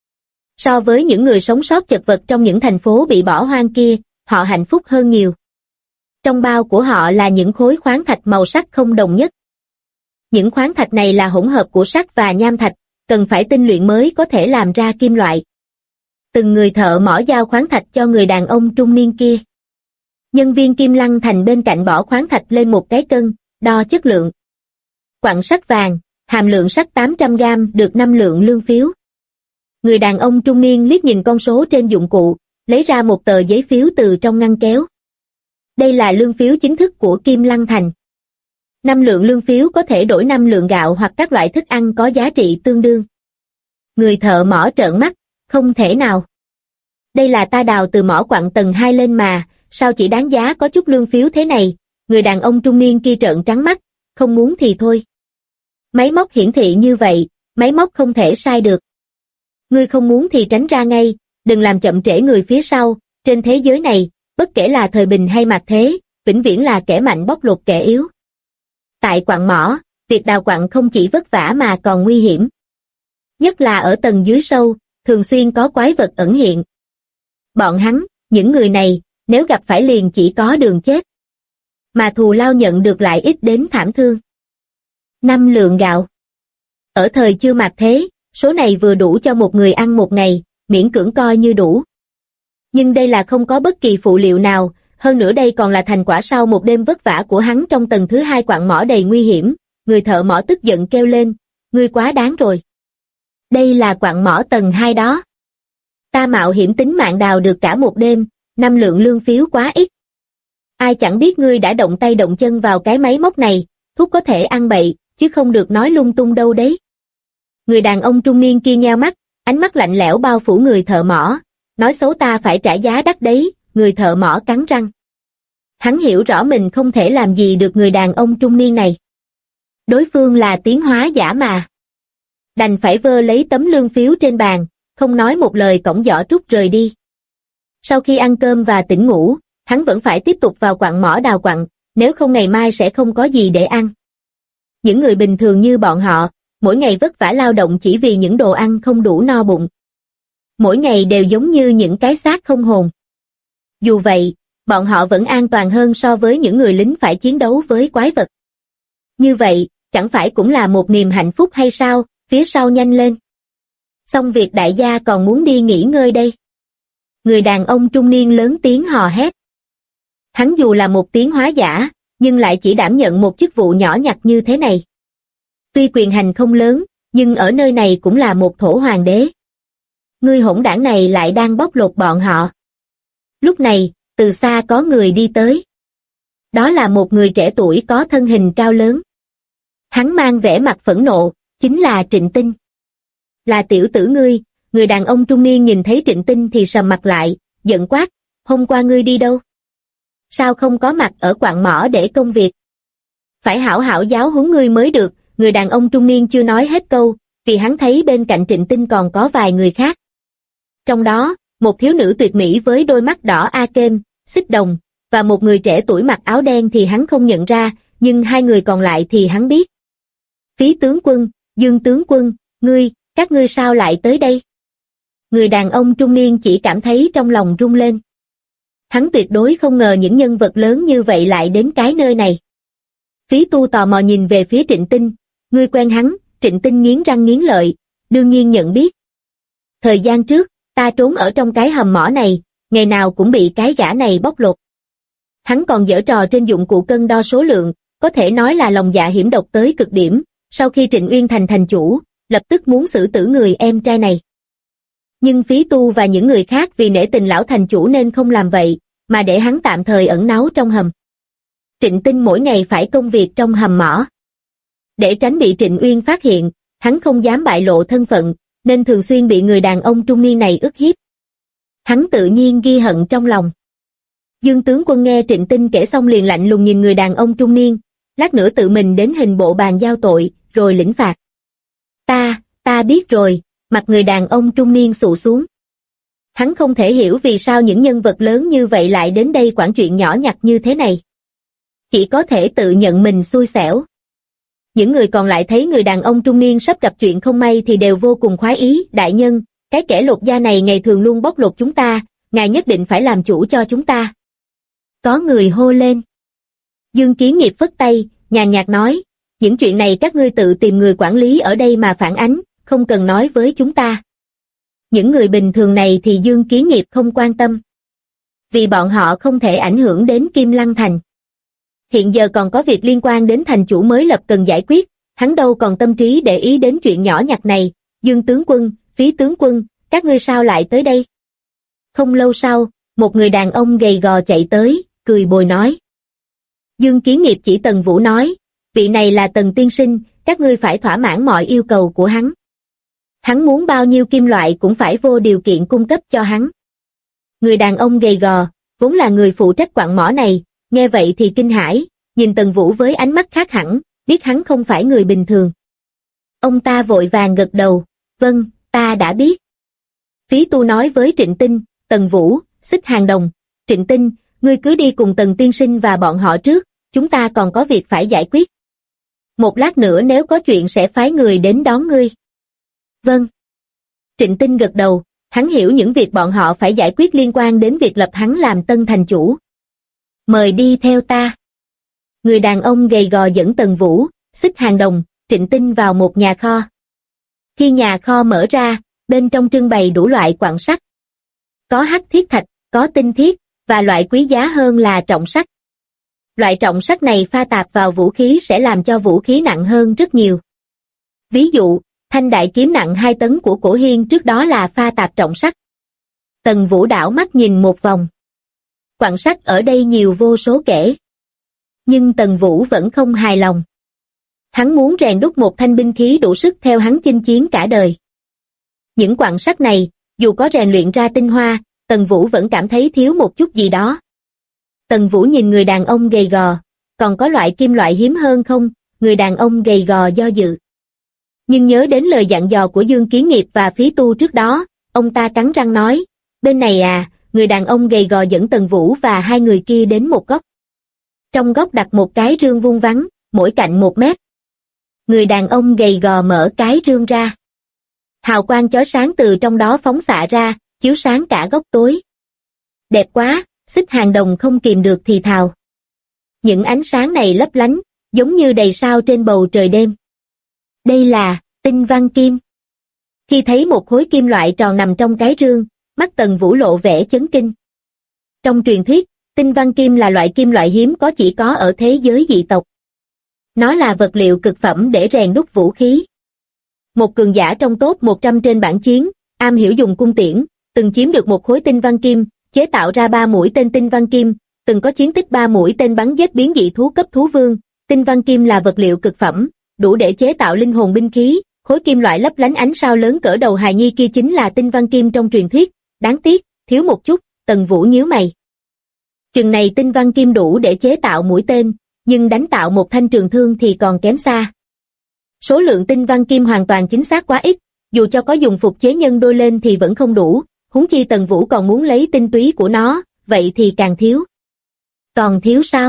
So với những người sống sót chật vật trong những thành phố bị bỏ hoang kia, họ hạnh phúc hơn nhiều. Trong bao của họ là những khối khoáng thạch màu sắc không đồng nhất. Những khoáng thạch này là hỗn hợp của sắt và nham thạch, cần phải tinh luyện mới có thể làm ra kim loại. Từng người thợ mỏ giao khoáng thạch cho người đàn ông trung niên kia. Nhân viên Kim Lăng Thành bên cạnh bỏ khoáng thạch lên một cái cân, đo chất lượng. Quặng sắt vàng, hàm lượng sắt 800 gram được 5 lượng lương phiếu. Người đàn ông trung niên liếc nhìn con số trên dụng cụ, lấy ra một tờ giấy phiếu từ trong ngăn kéo. Đây là lương phiếu chính thức của Kim Lăng Thành. 5 lượng lương phiếu có thể đổi 5 lượng gạo hoặc các loại thức ăn có giá trị tương đương. Người thợ mỏ trợn mắt, không thể nào. Đây là ta đào từ mỏ quặng tầng 2 lên mà, sao chỉ đáng giá có chút lương phiếu thế này? Người đàn ông trung niên kia trợn trắng mắt, không muốn thì thôi. Máy móc hiển thị như vậy, máy móc không thể sai được. Ngươi không muốn thì tránh ra ngay, đừng làm chậm trễ người phía sau, trên thế giới này, bất kể là thời bình hay mạt thế, vĩnh viễn là kẻ mạnh bóc lột kẻ yếu. Tại quặng mỏ, việc đào quặng không chỉ vất vả mà còn nguy hiểm. Nhất là ở tầng dưới sâu, thường xuyên có quái vật ẩn hiện. Bọn hắn, những người này, nếu gặp phải liền chỉ có đường chết. Mà thù lao nhận được lại ít đến thảm thương. 5 lượng gạo. Ở thời chưa mạt thế, số này vừa đủ cho một người ăn một ngày, miễn cưỡng coi như đủ. Nhưng đây là không có bất kỳ phụ liệu nào, hơn nữa đây còn là thành quả sau một đêm vất vả của hắn trong tầng thứ 2 quặng mỏ đầy nguy hiểm. Người thợ mỏ tức giận kêu lên, ngươi quá đáng rồi. Đây là quặng mỏ tầng 2 đó. Ta mạo hiểm tính mạng đào được cả một đêm, 5 lượng lương phiếu quá ít. Ai chẳng biết ngươi đã động tay động chân vào cái máy móc này, thuốc có thể ăn bậy, chứ không được nói lung tung đâu đấy. Người đàn ông trung niên kia nheo mắt, ánh mắt lạnh lẽo bao phủ người thợ mỏ, nói xấu ta phải trả giá đắt đấy. Người thợ mỏ cắn răng. Hắn hiểu rõ mình không thể làm gì được người đàn ông trung niên này. Đối phương là tiến hóa giả mà. Đành phải vơ lấy tấm lương phiếu trên bàn, không nói một lời cõng giỏ trúc rời đi. Sau khi ăn cơm và tỉnh ngủ, hắn vẫn phải tiếp tục vào quặng mỏ đào quặng, nếu không ngày mai sẽ không có gì để ăn. Những người bình thường như bọn họ, mỗi ngày vất vả lao động chỉ vì những đồ ăn không đủ no bụng. Mỗi ngày đều giống như những cái xác không hồn. Dù vậy, bọn họ vẫn an toàn hơn so với những người lính phải chiến đấu với quái vật. Như vậy, chẳng phải cũng là một niềm hạnh phúc hay sao? Phía sau nhanh lên. Xong việc đại gia còn muốn đi nghỉ ngơi đây. Người đàn ông trung niên lớn tiếng hò hét. Hắn dù là một tiến hóa giả, nhưng lại chỉ đảm nhận một chức vụ nhỏ nhặt như thế này. Tuy quyền hành không lớn, nhưng ở nơi này cũng là một thổ hoàng đế. Ngươi hỗn đảng này lại đang bóc lột bọn họ. Lúc này, từ xa có người đi tới. Đó là một người trẻ tuổi có thân hình cao lớn. Hắn mang vẻ mặt phẫn nộ, chính là Trịnh Tinh. Là tiểu tử ngươi. Người đàn ông trung niên nhìn thấy Trịnh Tinh thì sầm mặt lại, giận quát, hôm qua ngươi đi đâu? Sao không có mặt ở quặng mỏ để công việc? Phải hảo hảo giáo huấn ngươi mới được. Người đàn ông trung niên chưa nói hết câu, vì hắn thấy bên cạnh Trịnh Tinh còn có vài người khác. Trong đó, một thiếu nữ tuyệt mỹ với đôi mắt đỏ a kem, xích đồng, và một người trẻ tuổi mặc áo đen thì hắn không nhận ra, nhưng hai người còn lại thì hắn biết. Phí tướng quân, Dương tướng quân, các ngươi sao lại tới đây? Người đàn ông trung niên chỉ cảm thấy trong lòng rung lên. Hắn tuyệt đối không ngờ những nhân vật lớn như vậy lại đến cái nơi này. Phí Tu tò mò nhìn về phía Trịnh Tinh, ngươi quen hắn? Trịnh Tinh nghiến răng nghiến lợi, đương nhiên nhận biết. Thời gian trước, ta trốn ở trong cái hầm mỏ này, ngày nào cũng bị cái gã này bóc lột. Hắn còn giở trò trên dụng cụ cân đo số lượng, có thể nói là lòng dạ hiểm độc tới cực điểm. Sau khi Trịnh Uyên thành thành chủ, lập tức muốn xử tử người em trai này. Nhưng Phí Tu và những người khác vì nể tình lão thành chủ nên không làm vậy, mà để hắn tạm thời ẩn náu trong hầm. Trịnh Tinh mỗi ngày phải công việc trong hầm mỏ. Để tránh bị Trịnh Uyên phát hiện, hắn không dám bại lộ thân phận, nên thường xuyên bị người đàn ông trung niên này ức hiếp. Hắn tự nhiên ghi hận trong lòng. Dương tướng quân nghe Trịnh Tinh kể xong liền lạnh lùng nhìn người đàn ông trung niên, lát nữa tự mình đến hình bộ bàn giao tội, rồi lĩnh phạt. Ta biết rồi, mặt người đàn ông trung niên xụ xuống. Hắn không thể hiểu vì sao những nhân vật lớn như vậy lại đến đây quản chuyện nhỏ nhặt như thế này. Chỉ có thể tự nhận mình xui xẻo. Những người còn lại thấy người đàn ông trung niên sắp gặp chuyện không may thì đều vô cùng khoái ý. Đại nhân, cái kẻ lột da này ngày thường luôn bóc lột chúng ta, ngài nhất định phải làm chủ cho chúng ta. Có người hô lên. Dương Kiến Nghiệp phất tay, nhàn nhạt nói, những chuyện này các ngươi tự tìm người quản lý ở đây mà phản ánh, không cần nói với chúng ta. Những người bình thường này thì Dương Kiến Nghiệp không quan tâm. Vì bọn họ không thể ảnh hưởng đến Kim Lăng Thành. Hiện giờ còn có việc liên quan đến thành chủ mới lập cần giải quyết, hắn đâu còn tâm trí để ý đến chuyện nhỏ nhặt này. Dương tướng quân, Phí tướng quân, các ngươi sao lại tới đây? Không lâu sau, một người đàn ông gầy gò chạy tới, cười bồi nói. Dương Kiến Nghiệp chỉ Tần Vũ nói, vị này là Tần tiên sinh, các ngươi phải thỏa mãn mọi yêu cầu của hắn. Hắn muốn bao nhiêu kim loại cũng phải vô điều kiện cung cấp cho hắn. Người đàn ông gầy gò, vốn là người phụ trách quặng mỏ này, nghe vậy thì kinh hãi, nhìn Tần Vũ với ánh mắt khác hẳn, biết hắn không phải người bình thường. Ông ta vội vàng gật đầu, vâng, ta đã biết. Phí Tu nói với Trịnh Tinh, Tần Vũ, Xích Hàng Đồng, Trịnh Tinh, ngươi cứ đi cùng Tần tiên sinh và bọn họ trước, chúng ta còn có việc phải giải quyết. Một lát nữa nếu có chuyện sẽ phái người đến đón ngươi. Vâng. Trịnh Tinh gật đầu, hắn hiểu những việc bọn họ phải giải quyết liên quan đến việc lập hắn làm tân thành chủ. Mời đi theo ta. Người đàn ông gầy gò dẫn Tần Vũ, Xích Hàng Đồng, Trịnh Tinh vào một nhà kho. Khi nhà kho mở ra, bên trong trưng bày đủ loại quặng sắt. Có hắc thiết thạch, có tinh thiết, và loại quý giá hơn là trọng sắt. Loại trọng sắt này pha tạp vào vũ khí sẽ làm cho vũ khí nặng hơn rất nhiều. Ví dụ, thanh đại kiếm nặng 2 tấn của Cổ Hiên trước đó là pha tạp trọng sắt. Tần Vũ đảo mắt nhìn một vòng. Quặng sắt ở đây nhiều vô số kể. Nhưng Tần Vũ vẫn không hài lòng. Hắn muốn rèn đúc một thanh binh khí đủ sức theo hắn chinh chiến cả đời. Những quặng sắt này, dù có rèn luyện ra tinh hoa, Tần Vũ vẫn cảm thấy thiếu một chút gì đó. Tần Vũ nhìn người đàn ông gầy gò, còn có loại kim loại hiếm hơn không? Người đàn ông gầy gò do dự. Nhưng nhớ đến lời dặn dò của Dương Kiến Nghiệp và Phí Tu trước đó, ông ta cắn răng nói, bên này à, người đàn ông gầy gò dẫn Tần Vũ và hai người kia đến một góc. Trong góc đặt một cái rương vuông vắn, mỗi cạnh 1 mét. Người đàn ông gầy gò mở cái rương ra. Hào quang chói sáng từ trong đó phóng xạ ra, chiếu sáng cả góc tối. Đẹp quá, Xích Hàng Đồng không kìm được thì thào. Những ánh sáng này lấp lánh, giống như đầy sao trên bầu trời đêm. Đây là tinh văn kim. Khi thấy một khối kim loại tròn nằm trong cái rương, mắt Tần Vũ lộ vẻ chấn kinh. Trong truyền thuyết, tinh văn kim là loại kim loại hiếm có chỉ có ở thế giới dị tộc. Nó là vật liệu cực phẩm để rèn đúc vũ khí. Một cường giả trong top 100 trên bảng chiến, am hiểu dùng cung tiễn, từng chiếm được một khối tinh văn kim, chế tạo ra 3 mũi tên tinh văn kim, từng có chiến tích 3 mũi tên bắn giết biến dị thú cấp thú vương. Tinh văn kim là vật liệu cực phẩm, đủ để chế tạo linh hồn binh khí. Khối kim loại lấp lánh ánh sao lớn cỡ đầu hài nhi kia chính là tinh văn kim trong truyền thuyết. Đáng tiếc, thiếu một chút. Tần Vũ nhíu mày. Chừng này tinh văn kim đủ để chế tạo mũi tên, nhưng đánh tạo một thanh trường thương thì còn kém xa. Số lượng tinh văn kim hoàn toàn chính xác quá ít, dù cho có dùng phục chế nhân đôi lên thì vẫn không đủ. huống chi Tần Vũ còn muốn lấy tinh túy của nó, vậy thì càng thiếu. Còn thiếu sao?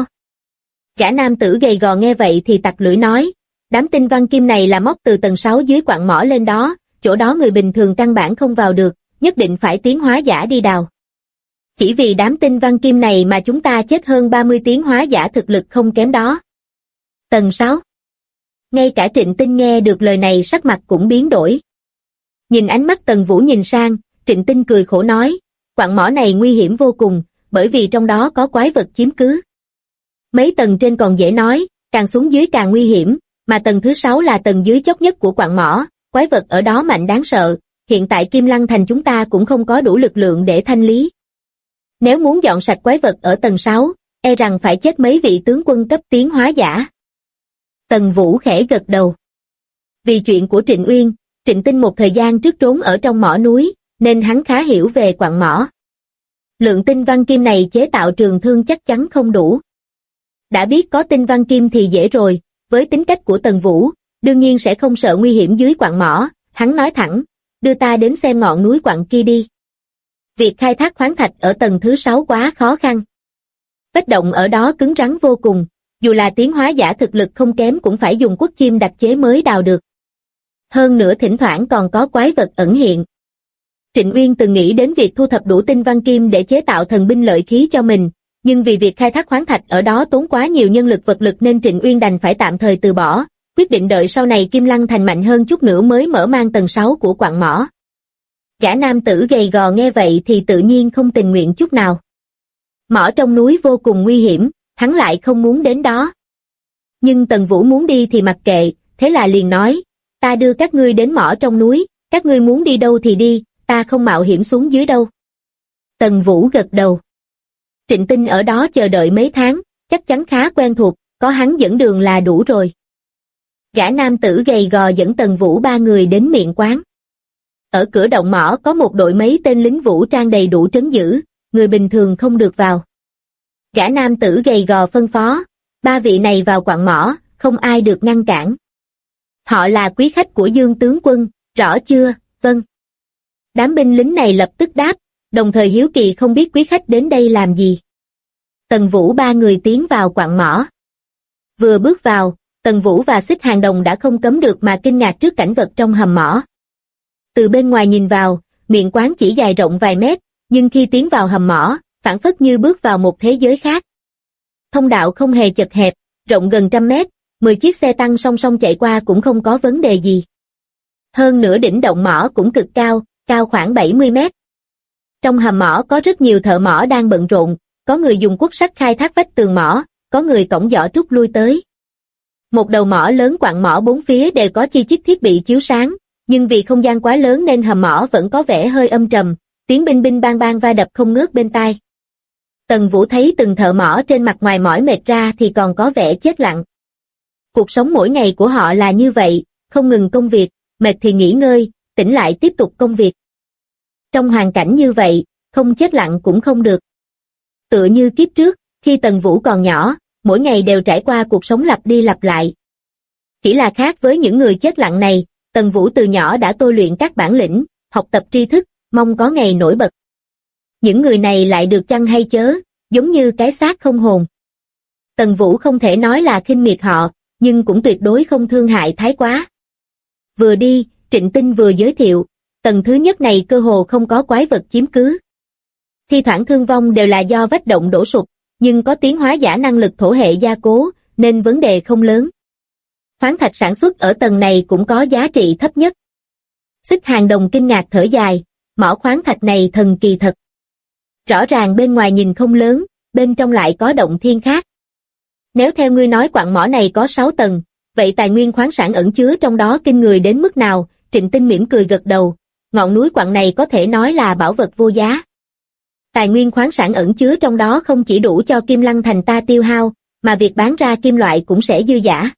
Gã nam tử gầy gò nghe vậy thì tặc lưỡi nói, đám tinh văn kim này là móc từ tầng 6 dưới quặng mỏ lên đó, chỗ đó người bình thường căn bản không vào được, nhất định phải tiến hóa giả đi đào. Chỉ vì đám tinh văn kim này mà chúng ta chết hơn 30 tiến hóa giả thực lực không kém đó. Tầng 6. Ngay cả Trịnh Tinh nghe được lời này sắc mặt cũng biến đổi. Nhìn ánh mắt Tần Vũ nhìn sang, Trịnh Tinh cười khổ nói, quặng mỏ này nguy hiểm vô cùng, bởi vì trong đó có quái vật chiếm cứ. Mấy tầng trên còn dễ nói, càng xuống dưới càng nguy hiểm, mà tầng thứ 6 là tầng dưới chót nhất của quặng mỏ, quái vật ở đó mạnh đáng sợ, hiện tại Kim Lăng Thành chúng ta cũng không có đủ lực lượng để thanh lý. Nếu muốn dọn sạch quái vật ở tầng 6, e rằng phải chết mấy vị tướng quân cấp tiến hóa giả. Tần Vũ khẽ gật đầu. Vì chuyện của Trịnh Uyên, Trịnh Tinh một thời gian trước trốn ở trong mỏ núi, nên hắn khá hiểu về quặng mỏ. Lượng tinh văn kim này chế tạo trường thương chắc chắn không đủ. Đã biết có tinh văn kim thì dễ rồi, với tính cách của Tần Vũ, đương nhiên sẽ không sợ nguy hiểm dưới quặng mỏ, hắn nói thẳng, đưa ta đến xem ngọn núi quặng kia đi. Việc khai thác khoáng thạch ở tầng thứ 6 quá khó khăn. Vết động ở đó cứng rắn vô cùng, dù là tiến hóa giả thực lực không kém cũng phải dùng quốc chim đặc chế mới đào được. Hơn nữa thỉnh thoảng còn có quái vật ẩn hiện. Trịnh Uyên từng nghĩ đến việc thu thập đủ tinh văn kim để chế tạo thần binh lợi khí cho mình, nhưng vì việc khai thác khoáng thạch ở đó tốn quá nhiều nhân lực vật lực nên Trịnh Uyên đành phải tạm thời từ bỏ, quyết định đợi sau này Kim Lăng Thành mạnh hơn chút nữa mới mở mang tầng 6 của quặng mỏ. Gã nam tử gầy gò nghe vậy thì tự nhiên không tình nguyện chút nào. Mỏ trong núi vô cùng nguy hiểm, hắn lại không muốn đến đó. Nhưng Tần Vũ muốn đi thì mặc kệ, thế là liền nói, ta đưa các ngươi đến mỏ trong núi, các ngươi muốn đi đâu thì đi, ta không mạo hiểm xuống dưới đâu. Tần Vũ gật đầu. Trịnh Tinh ở đó chờ đợi mấy tháng, chắc chắn khá quen thuộc, có hắn dẫn đường là đủ rồi. Gã nam tử gầy gò dẫn Tần Vũ ba người đến miệng quán. Ở cửa động mỏ có một đội mấy tên lính vũ trang đầy đủ trấn giữ, người bình thường không được vào. Gã nam tử gầy gò phân phó, ba vị này vào quặng mỏ, không ai được ngăn cản. Họ là quý khách của Dương tướng quân, rõ chưa? Vâng. Đám binh lính này lập tức đáp, đồng thời hiếu kỳ không biết quý khách đến đây làm gì. Tần Vũ ba người tiến vào quặng mỏ. Vừa bước vào, Tần Vũ và Xích Hàng Đồng đã không cấm được mà kinh ngạc trước cảnh vật trong hầm mỏ. Từ bên ngoài nhìn vào, miệng quán chỉ dài rộng vài mét, nhưng khi tiến vào hầm mỏ, phảng phất như bước vào một thế giới khác. Thông đạo không hề chật hẹp, rộng gần 100 mét, 10 chiếc xe tăng song song chạy qua cũng không có vấn đề gì. Hơn nữa đỉnh động mỏ cũng cực cao, cao khoảng 70 mét. Trong hầm mỏ có rất nhiều thợ mỏ đang bận rộn, có người dùng cuốc sắt khai thác vách tường mỏ, có người cõng giỏ trúc lui tới. Một đầu mỏ lớn quặng mỏ bốn phía đều có chi chít thiết bị chiếu sáng, nhưng vì không gian quá lớn nên hầm mỏ vẫn có vẻ hơi âm trầm, tiếng binh binh bang bang va đập không ngớt bên tai. Tần Vũ thấy từng thợ mỏ trên mặt ngoài mỏi mệt ra thì còn có vẻ chết lặng. Cuộc sống mỗi ngày của họ là như vậy, không ngừng công việc, mệt thì nghỉ ngơi, tỉnh lại tiếp tục công việc. Trong hoàn cảnh như vậy, không chết lặng cũng không được. Tựa như kiếp trước, khi Tần Vũ còn nhỏ, mỗi ngày đều trải qua cuộc sống lặp đi lặp lại. Chỉ là khác với những người chết lặng này, Tần Vũ từ nhỏ đã tôi luyện các bản lĩnh, học tập tri thức, mong có ngày nổi bật. Những người này lại được chăng hay chớ, giống như cái xác không hồn. Tần Vũ không thể nói là khinh miệt họ, nhưng cũng tuyệt đối không thương hại thái quá. Vừa đi, Trịnh Tinh vừa giới thiệu, tầng thứ nhất này cơ hồ không có quái vật chiếm cứ. Thi thoảng thương vong đều là do vách động đổ sụp, nhưng có tiến hóa giả năng lực thổ hệ gia cố, nên vấn đề không lớn. Khoáng thạch sản xuất ở tầng này cũng có giá trị thấp nhất. Xích Hàng Đồng kinh ngạc thở dài, mỏ khoáng thạch này thần kỳ thật. Rõ ràng bên ngoài nhìn không lớn, bên trong lại có động thiên khác. Nếu theo ngươi nói quặng mỏ này có 6 tầng, vậy tài nguyên khoáng sản ẩn chứa trong đó kinh người đến mức nào? Trịnh Tinh mỉm cười gật đầu, ngọn núi quặng này có thể nói là bảo vật vô giá. Tài nguyên khoáng sản ẩn chứa trong đó không chỉ đủ cho Kim Lăng Thành ta tiêu hao, mà việc bán ra kim loại cũng sẽ dư dả.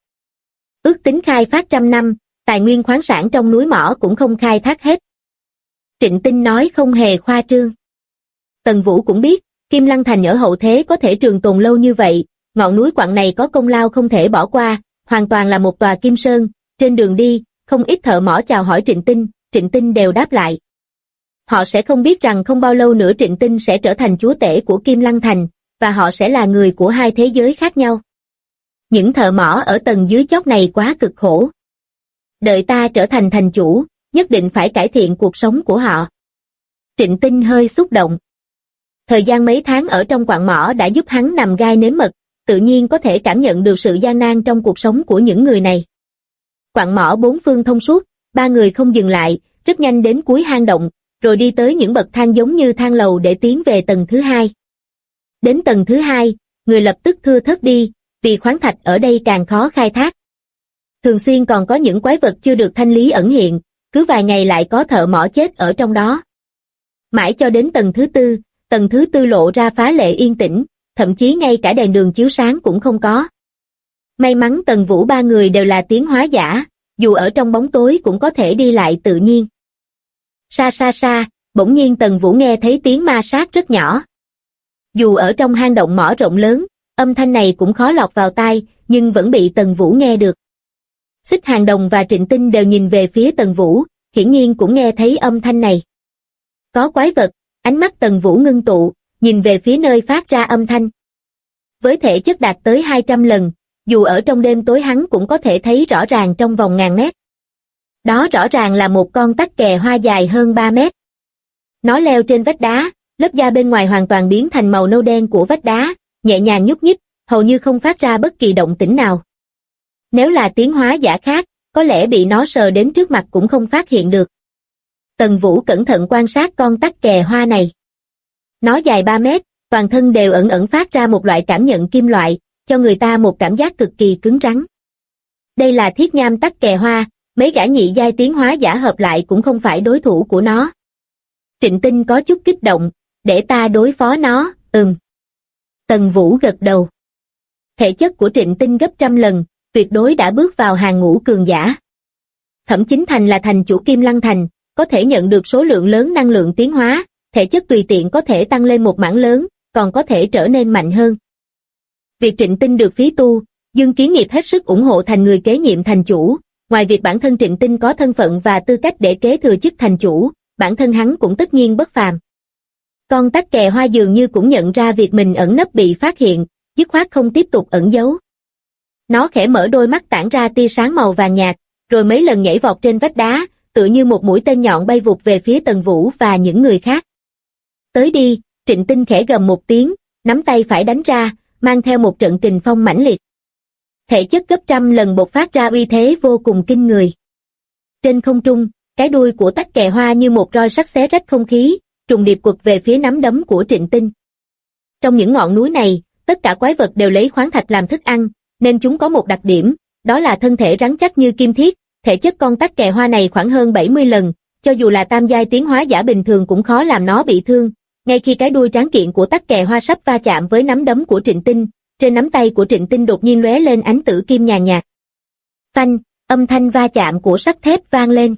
Ước tính khai phát 100 năm, tài nguyên khoáng sản trong núi mỏ cũng không khai thác hết. Trịnh Tinh nói không hề khoa trương. Tần Vũ cũng biết, Kim Lăng Thành ở hậu thế có thể trường tồn lâu như vậy, ngọn núi quặng này có công lao không thể bỏ qua, hoàn toàn là một tòa kim sơn. Trên đường đi, không ít thợ mỏ chào hỏi Trịnh Tinh đều đáp lại. Họ sẽ không biết rằng không bao lâu nữa Trịnh Tinh sẽ trở thành chúa tể của Kim Lăng Thành, và họ sẽ là người của hai thế giới khác nhau. Những thợ mỏ ở tầng dưới chót này quá cực khổ. Đợi ta trở thành thành chủ, nhất định phải cải thiện cuộc sống của họ. Trịnh Tinh hơi xúc động. Thời gian mấy tháng ở trong quặng mỏ đã giúp hắn nằm gai nếm mật, tự nhiên có thể cảm nhận được sự gian nan trong cuộc sống của những người này. Quặng mỏ bốn phương thông suốt, ba người không dừng lại, rất nhanh đến cuối hang động, rồi đi tới những bậc thang giống như thang lầu để tiến về tầng thứ hai. Đến tầng thứ hai, người lập tức thưa thớt đi, vì khoáng thạch ở đây càng khó khai thác. Thường xuyên còn có những quái vật chưa được thanh lý ẩn hiện, cứ vài ngày lại có thợ mỏ chết ở trong đó. Mãi cho đến tầng thứ tư lộ ra phá lệ yên tĩnh, thậm chí ngay cả đèn đường chiếu sáng cũng không có. May mắn Tần Vũ ba người đều là tiến hóa giả, dù ở trong bóng tối cũng có thể đi lại tự nhiên. Xa xa xa, bỗng nhiên Tần Vũ nghe thấy tiếng ma sát rất nhỏ. Dù ở trong hang động mỏ rộng lớn, âm thanh này cũng khó lọt vào tai, nhưng vẫn bị Tần Vũ nghe được. Xích Hàng Đồng và Trịnh Tinh đều nhìn về phía Tần Vũ, hiển nhiên cũng nghe thấy âm thanh này. Có quái vật, ánh mắt Tần Vũ ngưng tụ, nhìn về phía nơi phát ra âm thanh. Với thể chất đạt tới 200 lần, dù ở trong đêm tối hắn cũng có thể thấy rõ ràng trong vòng ngàn mét. Đó rõ ràng là một con tắc kè hoa dài hơn 3 mét. Nó leo trên vách đá, lớp da bên ngoài hoàn toàn biến thành màu nâu đen của vách đá, nhẹ nhàng nhúc nhích, hầu như không phát ra bất kỳ động tĩnh nào. Nếu là tiến hóa giả khác, có lẽ bị nó sờ đến trước mặt cũng không phát hiện được. Tần Vũ cẩn thận quan sát con tắc kè hoa này. Nó dài 3 mét, toàn thân đều ẩn ẩn phát ra một loại cảm nhận kim loại, cho người ta một cảm giác cực kỳ cứng rắn. Đây là thiết nham tắc kè hoa, mấy gã nhị giai tiến hóa giả hợp lại cũng không phải đối thủ của nó. Trịnh Tinh có chút kích động, để ta đối phó nó, Tần Vũ gật đầu. Thể chất của Trịnh Tinh gấp trăm lần, tuyệt đối đã bước vào hàng ngũ cường giả. Thẩm Chính Thành là thành chủ Kim Lăng Thành, có thể nhận được số lượng lớn năng lượng tiến hóa, thể chất tùy tiện có thể tăng lên một mảng lớn, còn có thể trở nên mạnh hơn. Việc Trịnh Tinh được phí tu, Dương Kiến Nghiệp hết sức ủng hộ thành người kế nhiệm thành chủ, ngoài việc bản thân Trịnh Tinh có thân phận và tư cách để kế thừa chức thành chủ, bản thân hắn cũng tất nhiên bất phàm. Con tắc kè hoa dường như cũng nhận ra việc mình ẩn nấp bị phát hiện, dứt khoát không tiếp tục ẩn giấu. Nó khẽ mở đôi mắt tản ra tia sáng màu vàng nhạt, rồi mấy lần nhảy vọt trên vách đá, tựa như một mũi tên nhọn bay vụt về phía Tần Vũ và những người khác. Tới đi, Trịnh Tinh khẽ gầm một tiếng, nắm tay phải đánh ra, mang theo một trận kình phong mãnh liệt. Thể chất gấp trăm lần bộc phát ra uy thế vô cùng kinh người. Trên không trung, cái đuôi của tắc kè hoa như một roi sắt xé rách không khí, trùng điệp quật về phía nắm đấm của Trịnh Tinh. Trong những ngọn núi này, tất cả quái vật đều lấy khoáng thạch làm thức ăn, nên chúng có một đặc điểm, đó là thân thể rắn chắc như kim thiết. Thể chất con tắc kè hoa này khoảng hơn 70 lần, cho dù là tam giai tiến hóa giả bình thường cũng khó làm nó bị thương. Ngay khi cái đuôi tráng kiện của tắc kè hoa sắp va chạm với nắm đấm của Trịnh Tinh, trên nắm tay của Trịnh Tinh đột nhiên lóe lên ánh tử kim nhàn nhạt. Phanh, âm thanh va chạm của sắt thép vang lên.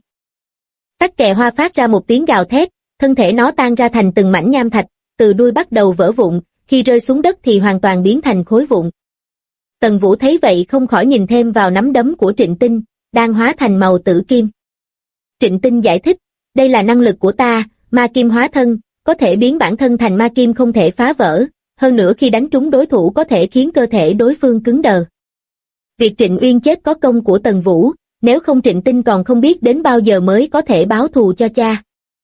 Tắc kè hoa phát ra một tiếng gào thét, thân thể nó tan ra thành từng mảnh nham thạch, từ đuôi bắt đầu vỡ vụn, khi rơi xuống đất thì hoàn toàn biến thành khối vụn. Tần Vũ thấy vậy không khỏi nhìn thêm vào nắm đấm của Trịnh Tinh, đang hóa thành màu tử kim. Trịnh Tinh giải thích, đây là năng lực của ta, ma kim hóa thân, có thể biến bản thân thành ma kim không thể phá vỡ, hơn nữa khi đánh trúng đối thủ có thể khiến cơ thể đối phương cứng đờ. Việc Trịnh Uyên chết có công của Tần Vũ, nếu không Trịnh Tinh còn không biết đến bao giờ mới có thể báo thù cho cha.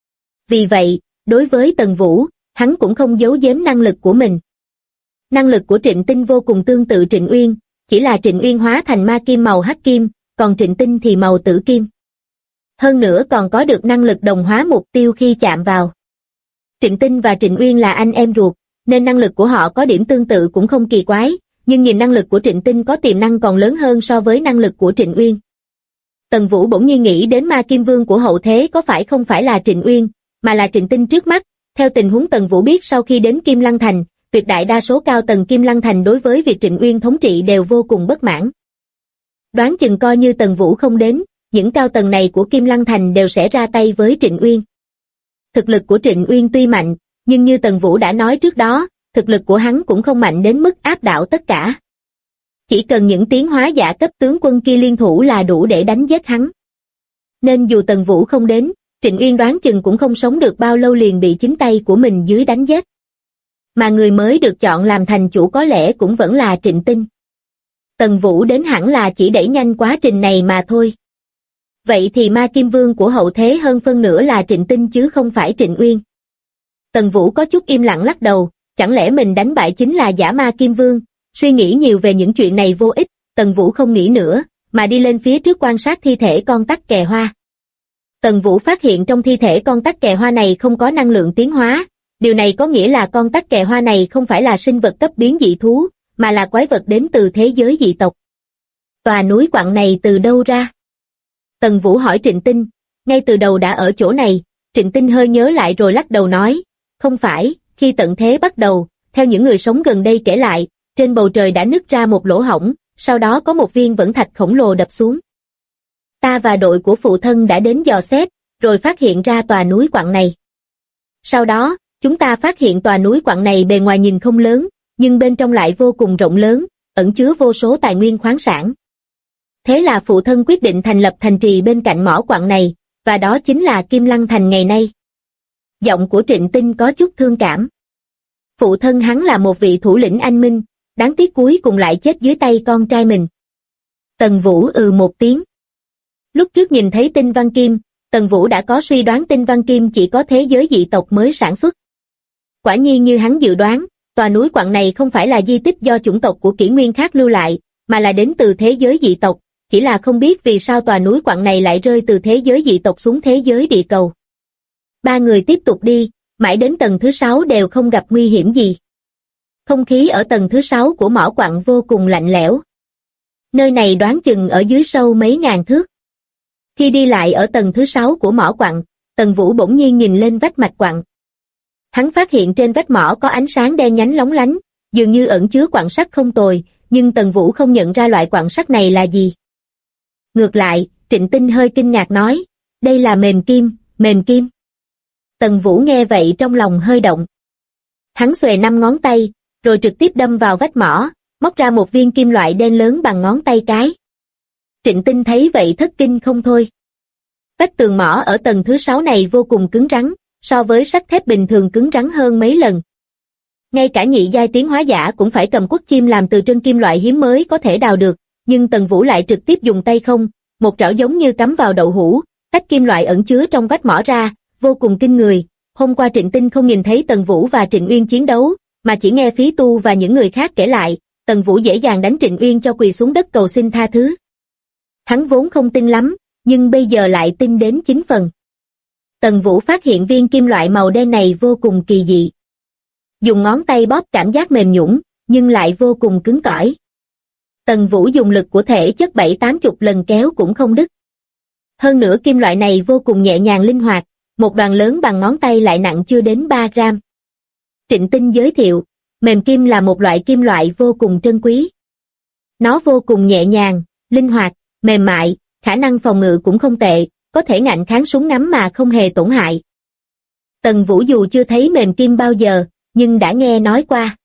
Vì vậy, đối với Tần Vũ, hắn cũng không giấu giếm năng lực của mình. Năng lực của Trịnh Tinh vô cùng tương tự Trịnh Uyên, chỉ là Trịnh Uyên hóa thành ma kim màu hắc kim, còn Trịnh Tinh thì màu tử kim. Hơn nữa còn có được năng lực đồng hóa mục tiêu khi chạm vào. Trịnh Tinh và Trịnh Uyên là anh em ruột, nên năng lực của họ có điểm tương tự cũng không kỳ quái, nhưng nhìn năng lực của Trịnh Tinh có tiềm năng còn lớn hơn so với năng lực của Trịnh Uyên. Tần Vũ bỗng nhiên nghĩ đến ma kim vương của hậu thế có phải không phải là Trịnh Uyên, mà là Trịnh Tinh trước mắt. Theo tình huống Tần Vũ biết sau khi đến Kim Lăng Thành, tuyệt đại đa số cao tầng Kim Lăng Thành đối với việc Trịnh Uyên thống trị đều vô cùng bất mãn. Đoán chừng coi như Tần Vũ không đến, những cao tầng này của Kim Lăng Thành đều sẽ ra tay với Trịnh Uyên. Thực lực của Trịnh Uyên tuy mạnh, nhưng như Tần Vũ đã nói trước đó, thực lực của hắn cũng không mạnh đến mức áp đảo tất cả. Chỉ cần những tiến hóa giả cấp tướng quân kia liên thủ là đủ để đánh giết hắn. Nên dù Tần Vũ không đến, Trịnh Uyên đoán chừng cũng không sống được bao lâu liền bị chính tay của mình dưới đánh chết. Mà người mới được chọn làm thành chủ có lẽ cũng vẫn là Trịnh Tinh. Tần Vũ đến hẳn là chỉ đẩy nhanh quá trình này mà thôi. Vậy thì ma kim vương của hậu thế hơn phân nửa là Trịnh Tinh chứ không phải Trịnh Uyên. Tần Vũ có chút im lặng lắc đầu, chẳng lẽ mình đánh bại chính là giả ma kim vương? Suy nghĩ nhiều về những chuyện này vô ích, Tần Vũ không nghĩ nữa, mà đi lên phía trước quan sát thi thể con tắc kè hoa. Tần Vũ phát hiện trong thi thể con tắc kè hoa này không có năng lượng tiến hóa, điều này có nghĩa là con tắc kè hoa này không phải là sinh vật cấp biến dị thú, mà là quái vật đến từ thế giới dị tộc. Tòa núi quặng này từ đâu ra? Tần Vũ hỏi Trịnh Tinh, ngay từ đầu đã ở chỗ này. Trịnh Tinh hơi nhớ lại rồi lắc đầu nói, không phải, khi tận thế bắt đầu, theo những người sống gần đây kể lại, trên bầu trời đã nứt ra một lỗ hổng, sau đó có một viên vẫn thạch khổng lồ đập xuống. Ta và đội của phụ thân đã đến dò xét, rồi phát hiện ra tòa núi quặng này. Sau đó, chúng ta phát hiện tòa núi quặng này bề ngoài nhìn không lớn, nhưng bên trong lại vô cùng rộng lớn, ẩn chứa vô số tài nguyên khoáng sản. Thế là phụ thân quyết định thành lập thành trì bên cạnh mỏ quặng này, và đó chính là Kim Lăng Thành ngày nay. Giọng của Trịnh Tinh có chút thương cảm. Phụ thân hắn là một vị thủ lĩnh anh minh, đáng tiếc cuối cùng lại chết dưới tay con trai mình. Tần Vũ một tiếng. Lúc trước nhìn thấy tinh văn kim, Tần Vũ đã có suy đoán tinh văn kim chỉ có thế giới dị tộc mới sản xuất. Quả nhiên như hắn dự đoán, tòa núi quặng này không phải là di tích do chủng tộc của kỷ nguyên khác lưu lại, mà là đến từ thế giới dị tộc, chỉ là không biết vì sao tòa núi quặng này lại rơi từ thế giới dị tộc xuống thế giới địa cầu. Ba người tiếp tục đi, mãi đến tầng thứ 6 đều không gặp nguy hiểm gì. Không khí ở tầng thứ 6 của mỏ quặng vô cùng lạnh lẽo. Nơi này đoán chừng ở dưới sâu mấy ngàn thước. Khi đi lại ở tầng thứ 6 của mỏ quặng, Tần Vũ bỗng nhiên nhìn lên vách mạch quặng. Hắn phát hiện trên vách mỏ có ánh sáng đen nhánh lóng lánh, dường như ẩn chứa quặng sắt không tồi, nhưng Tần Vũ không nhận ra loại quặng sắt này là gì. Ngược lại, Trịnh Tinh hơi kinh ngạc nói, đây là mềm kim, mềm kim. Tần Vũ nghe vậy trong lòng hơi động. Hắn xuề 5 ngón tay, rồi trực tiếp đâm vào vách mỏ, móc ra một viên kim loại đen lớn bằng ngón tay cái. Trịnh Tinh thấy vậy thất kinh không thôi. Vách tường mỏ ở tầng thứ 6 này vô cùng cứng rắn, so với sắt thép bình thường cứng rắn hơn mấy lần. Ngay cả nhị giai tiến hóa giả cũng phải cầm quất chim làm từ trân kim loại hiếm mới có thể đào được, nhưng Tần Vũ lại trực tiếp dùng tay không, một trảo giống như cắm vào đậu hũ, tách kim loại ẩn chứa trong vách mỏ ra, vô cùng kinh người. Hôm qua Trịnh Tinh không nhìn thấy Tần Vũ và Trịnh Uyên chiến đấu, mà chỉ nghe Phí Tu và những người khác kể lại, Tần Vũ dễ dàng đánh Trịnh Uyên cho quỳ xuống đất cầu xin tha thứ. Hắn vốn không tin lắm, nhưng bây giờ lại tin đến 9 phần. Tần Vũ phát hiện viên kim loại màu đen này vô cùng kỳ dị. Dùng ngón tay bóp cảm giác mềm nhũn, nhưng lại vô cùng cứng cỏi. Tần Vũ dùng lực của thể chất 7-80 lần kéo cũng không đứt. Hơn nữa kim loại này vô cùng nhẹ nhàng linh hoạt, một đoàn lớn bằng ngón tay lại nặng chưa đến 3 gram. Trịnh Tinh giới thiệu, mềm kim là một loại kim loại vô cùng trân quý. Nó vô cùng nhẹ nhàng, linh hoạt, mềm mại, khả năng phòng ngự cũng không tệ, có thể ngạnh kháng súng ngắm mà không hề tổn hại. Tần Vũ dù chưa thấy mềm kim bao giờ, nhưng đã nghe nói qua.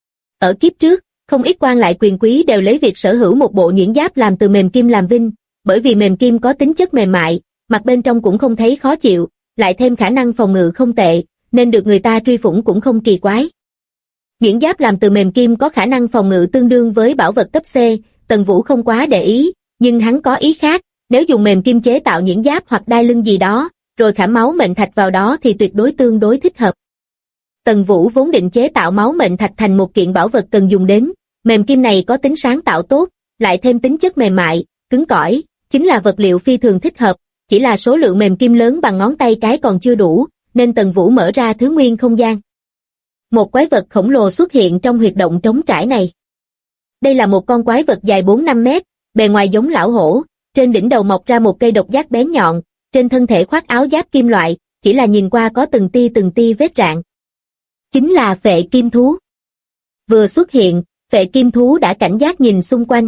Ở kiếp trước, không ít quan lại quyền quý đều lấy việc sở hữu một bộ nhuyễn giáp làm từ mềm kim làm vinh, bởi vì mềm kim có tính chất mềm mại, mặt bên trong cũng không thấy khó chịu, lại thêm khả năng phòng ngự không tệ, nên được người ta truy phủng cũng không kỳ quái. Nhuyễn giáp làm từ mềm kim có khả năng phòng ngự tương đương với bảo vật cấp C, Tần Vũ không quá để ý, nhưng hắn có ý khác, nếu dùng mềm kim chế tạo nhuyễn giáp hoặc đai lưng gì đó, rồi khảm máu mệnh thạch vào đó thì tuyệt đối tương đối thích hợp. Tần Vũ vốn định chế tạo máu mệnh thạch thành một kiện bảo vật cần dùng đến, mềm kim này có tính sáng tạo tốt, lại thêm tính chất mềm mại, cứng cỏi, chính là vật liệu phi thường thích hợp, chỉ là số lượng mềm kim lớn bằng ngón tay cái còn chưa đủ, nên Tần Vũ mở ra thứ nguyên không gian. Một quái vật khổng lồ xuất hiện trong huyệt động trống trải này. Đây là một con quái vật dài 4-5 mét, bề ngoài giống lão hổ, trên đỉnh đầu mọc ra một cây độc giác bén nhọn, trên thân thể khoác áo giáp kim loại, chỉ là nhìn qua có từng tia vết rạn. Chính là phệ kim thú. Vừa xuất hiện, phệ kim thú đã cảnh giác nhìn xung quanh.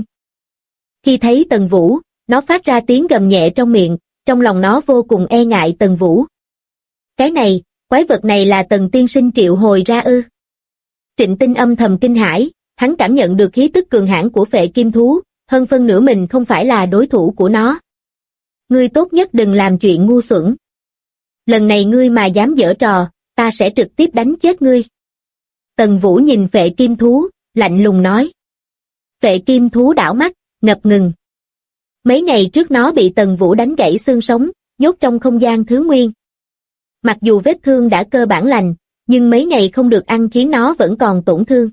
Khi thấy Tần Vũ, nó phát ra tiếng gầm nhẹ trong miệng, trong lòng nó vô cùng e ngại Tần Vũ. Cái này, quái vật này là Tần tiên sinh triệu hồi ra ư? Trịnh Tinh âm thầm kinh hãi, hắn cảm nhận được khí tức cường hãn của phệ kim thú, hơn phân nửa mình không phải là đối thủ của nó. Ngươi tốt nhất đừng làm chuyện ngu xuẩn. Lần này ngươi mà dám giở trò, ta sẽ trực tiếp đánh chết ngươi. Tần Vũ nhìn phệ kim thú, lạnh lùng nói. Phệ kim thú đảo mắt, ngập ngừng. Mấy ngày trước nó bị Tần Vũ đánh gãy xương sống, nhốt trong không gian thứ nguyên. Mặc dù vết thương đã cơ bản lành, nhưng mấy ngày không được ăn khiến nó vẫn còn tổn thương.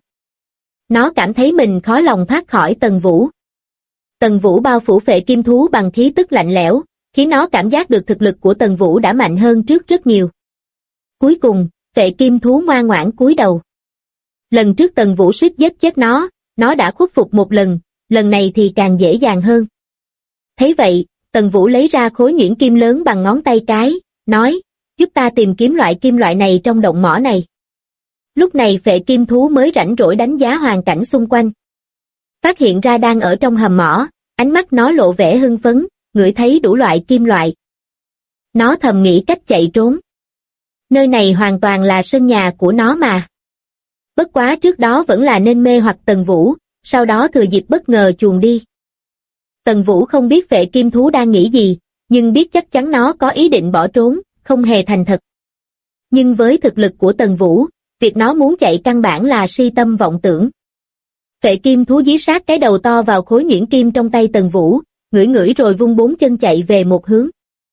Nó cảm thấy mình khó lòng thoát khỏi Tần Vũ. Tần Vũ bao phủ phệ kim thú bằng khí tức lạnh lẽo, khiến nó cảm giác được thực lực của Tần Vũ đã mạnh hơn trước rất nhiều. Cuối cùng, phệ kim thú ngoan ngoãn cúi đầu. Lần trước Tần Vũ suýt giết chết nó đã khuất phục một lần này thì càng dễ dàng hơn. Thấy vậy, Tần Vũ lấy ra khối nhuyễn kim lớn bằng ngón tay cái, nói, giúp ta tìm kiếm loại kim loại này trong động mỏ này. Lúc này phệ kim thú mới rảnh rỗi đánh giá hoàn cảnh xung quanh. Phát hiện ra đang ở trong hầm mỏ, ánh mắt nó lộ vẻ hưng phấn, ngửi thấy đủ loại kim loại. Nó thầm nghĩ cách chạy trốn. Nơi này hoàn toàn là sân nhà của nó mà. Bất quá trước đó vẫn là nên mê hoặc Tần Vũ, sau đó thừa dịp bất ngờ chuồn đi. Tần Vũ không biết phệ kim thú đang nghĩ gì, nhưng biết chắc chắn nó có ý định bỏ trốn, không hề thành thật. Nhưng với thực lực của Tần Vũ, việc nó muốn chạy căn bản là si tâm vọng tưởng. Phệ kim thú dí sát cái đầu to vào khối nhuyễn kim trong tay Tần Vũ, ngửi ngửi rồi vung bốn chân chạy về một hướng.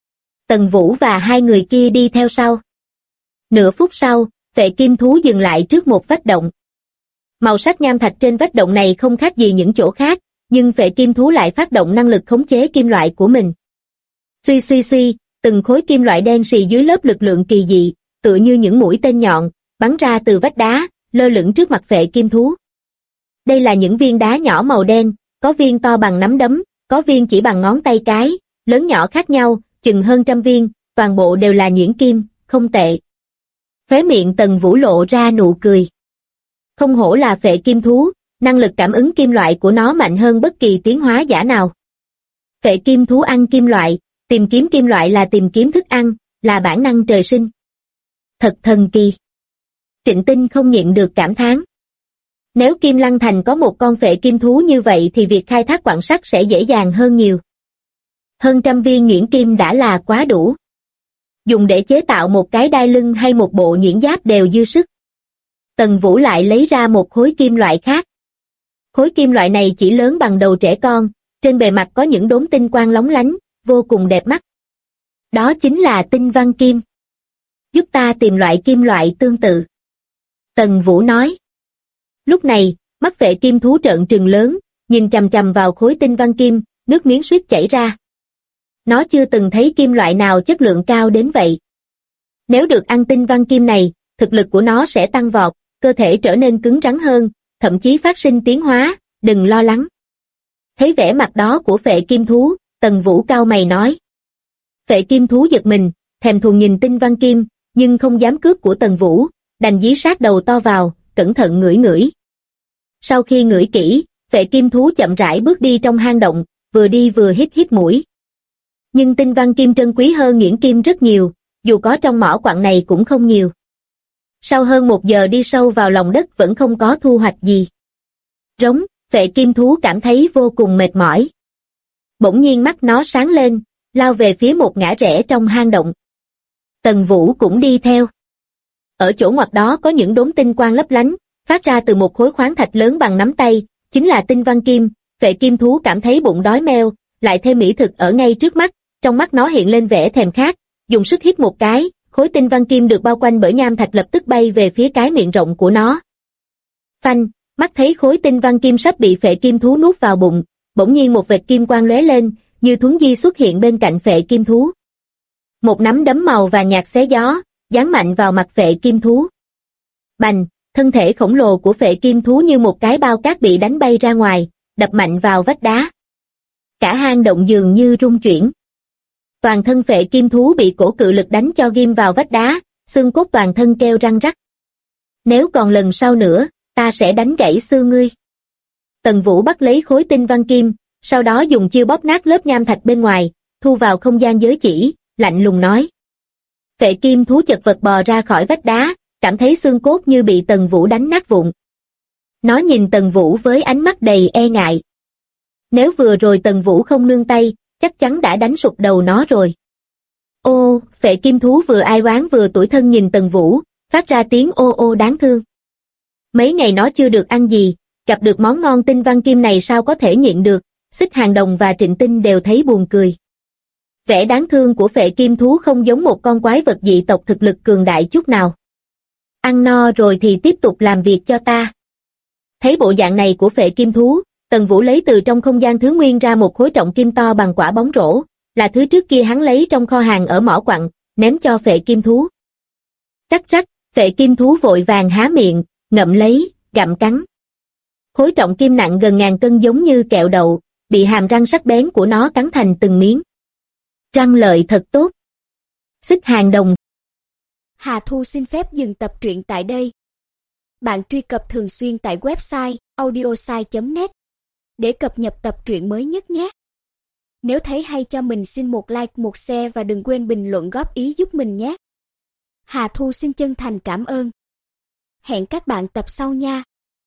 Tần Vũ và hai người kia đi theo sau. Nửa phút sau, phệ kim thú dừng lại trước một vách động. Màu sắc nham thạch trên vách động này không khác gì những chỗ khác, nhưng phệ kim thú lại phát động năng lực khống chế kim loại của mình. Suy suy suy, từng khối kim loại đen xì dưới lớp lực lượng kỳ dị, tựa như những mũi tên nhọn, bắn ra từ vách đá, lơ lửng trước mặt phệ kim thú. Đây là những viên đá nhỏ màu đen, có viên to bằng nắm đấm, có viên chỉ bằng ngón tay cái, lớn nhỏ khác nhau, chừng hơn 100 viên, toàn bộ đều là nhuyễn kim, không tệ. Khóe miệng Tần Vũ lộ ra nụ cười. Không hổ là phệ kim thú, năng lực cảm ứng kim loại của nó mạnh hơn bất kỳ tiến hóa giả nào. Phệ kim thú ăn kim loại, tìm kiếm kim loại là tìm kiếm thức ăn, là bản năng trời sinh. Thật thần kỳ. Trịnh Tinh không nhịn được cảm thán. Nếu Kim Lăng Thành có một con phệ kim thú như vậy thì việc khai thác quặng sắt sẽ dễ dàng hơn nhiều. Hơn 100 viên nhuyễn kim đã là quá đủ. Dùng để chế tạo một cái đai lưng hay một bộ nhuyễn giáp đều dư sức. Tần Vũ lại lấy ra một khối kim loại khác. Khối kim loại này chỉ lớn bằng đầu trẻ con, trên bề mặt có những đốm tinh quang lóng lánh, vô cùng đẹp mắt. Đó chính là tinh văn kim. Giúp ta tìm loại kim loại tương tự. Tần Vũ nói. Lúc này, mắt phệ kim thú trợn trừng lớn, nhìn chằm chằm vào khối tinh văn kim, nước miếng suýt chảy ra. Nó chưa từng thấy kim loại nào chất lượng cao đến vậy. Nếu được ăn tinh văn kim này, thực lực của nó sẽ tăng vọt, cơ thể trở nên cứng rắn hơn, thậm chí phát sinh tiến hóa, đừng lo lắng. Thấy vẻ mặt đó của phệ kim thú, Tần Vũ cau mày nói. Phệ kim thú giật mình, thèm thuồng nhìn tinh văn kim, nhưng không dám cướp của Tần Vũ, đành dí sát đầu to vào, cẩn thận ngửi ngửi. Sau khi ngửi kỹ, phệ kim thú chậm rãi bước đi trong hang động, vừa đi vừa hít hít mũi. Nhưng tinh văn kim trân quý hơn nhuyễn kim rất nhiều, dù có trong mỏ quặng này cũng không nhiều. Sau hơn 1 giờ đi sâu vào lòng đất vẫn không có thu hoạch gì. Rống, phệ kim thú cảm thấy vô cùng mệt mỏi. Bỗng nhiên mắt nó sáng lên, lao về phía một ngã rẽ trong hang động. Tần Vũ cũng đi theo. Ở chỗ ngoặt đó có những đốm tinh quang lấp lánh, phát ra từ một khối khoáng thạch lớn bằng nắm tay, chính là tinh văn kim. Phệ kim thú cảm thấy bụng đói meo, lại thêm mỹ thực ở ngay trước mắt, trong mắt nó hiện lên vẻ thèm khát, dùng sức hít một cái, khối tinh văn kim được bao quanh bởi nham thạch lập tức bay về phía cái miệng rộng của nó. Phanh, mắt thấy khối tinh văn kim sắp bị phệ kim thú nuốt vào bụng, bỗng nhiên một vệt kim quang lóe lên, như thuấn di xuất hiện bên cạnh phệ kim thú. Một nắm đấm màu vàng nhạt xé gió, giáng mạnh vào mặt phệ kim thú. Bành, thân thể khổng lồ của phệ kim thú như một cái bao cát bị đánh bay ra ngoài, đập mạnh vào vách đá. Cả hang động dường như rung chuyển. Toàn thân phệ kim thú bị cổ cự lực đánh cho ghim vào vách đá, xương cốt toàn thân kêu răng rắc. Nếu còn lần sau nữa, ta sẽ đánh gãy xương ngươi. Tần Vũ bắt lấy khối tinh văn kim, sau đó dùng chiêu bóp nát lớp nham thạch bên ngoài, thu vào không gian giới chỉ, lạnh lùng nói. Phệ kim thú chật vật bò ra khỏi vách đá, cảm thấy xương cốt như bị Tần Vũ đánh nát vụn. Nó nhìn Tần Vũ với ánh mắt đầy e ngại. Nếu vừa rồi Tần Vũ không nương tay, chắc chắn đã đánh sụp đầu nó rồi. Ô, phệ kim thú vừa ai oán vừa tủi thân nhìn Tần Vũ, phát ra tiếng ô ô đáng thương. Mấy ngày nó chưa được ăn gì, gặp được món ngon tinh văn kim này sao có thể nhịn được, Xích Hàng Đồng và Trịnh Tinh đều thấy buồn cười. Vẻ đáng thương của phệ kim thú không giống một con quái vật dị tộc thực lực cường đại chút nào. Ăn no rồi thì tiếp tục làm việc cho ta. Thấy bộ dạng này của phệ kim thú, Tần Vũ lấy từ trong không gian thứ nguyên ra một khối trọng kim to bằng quả bóng rổ, là thứ trước kia hắn lấy trong kho hàng ở mỏ quặng, ném cho phệ kim thú. Rắc rắc, phệ kim thú vội vàng há miệng, ngậm lấy, gặm cắn. Khối trọng kim nặng gần ngàn cân giống như kẹo đậu, bị hàm răng sắc bén của nó cắn thành từng miếng. Răng lợi thật tốt. Xích Hàng Đồng. Hà Thu xin phép dừng tập truyện tại đây. Bạn truy cập thường xuyên tại website audiosai.net để cập nhật tập truyện mới nhất nhé. Nếu thấy hay cho mình xin một like, một share và đừng quên bình luận góp ý giúp mình nhé. Hà Thu xin chân thành cảm ơn. Hẹn các bạn tập sau nha.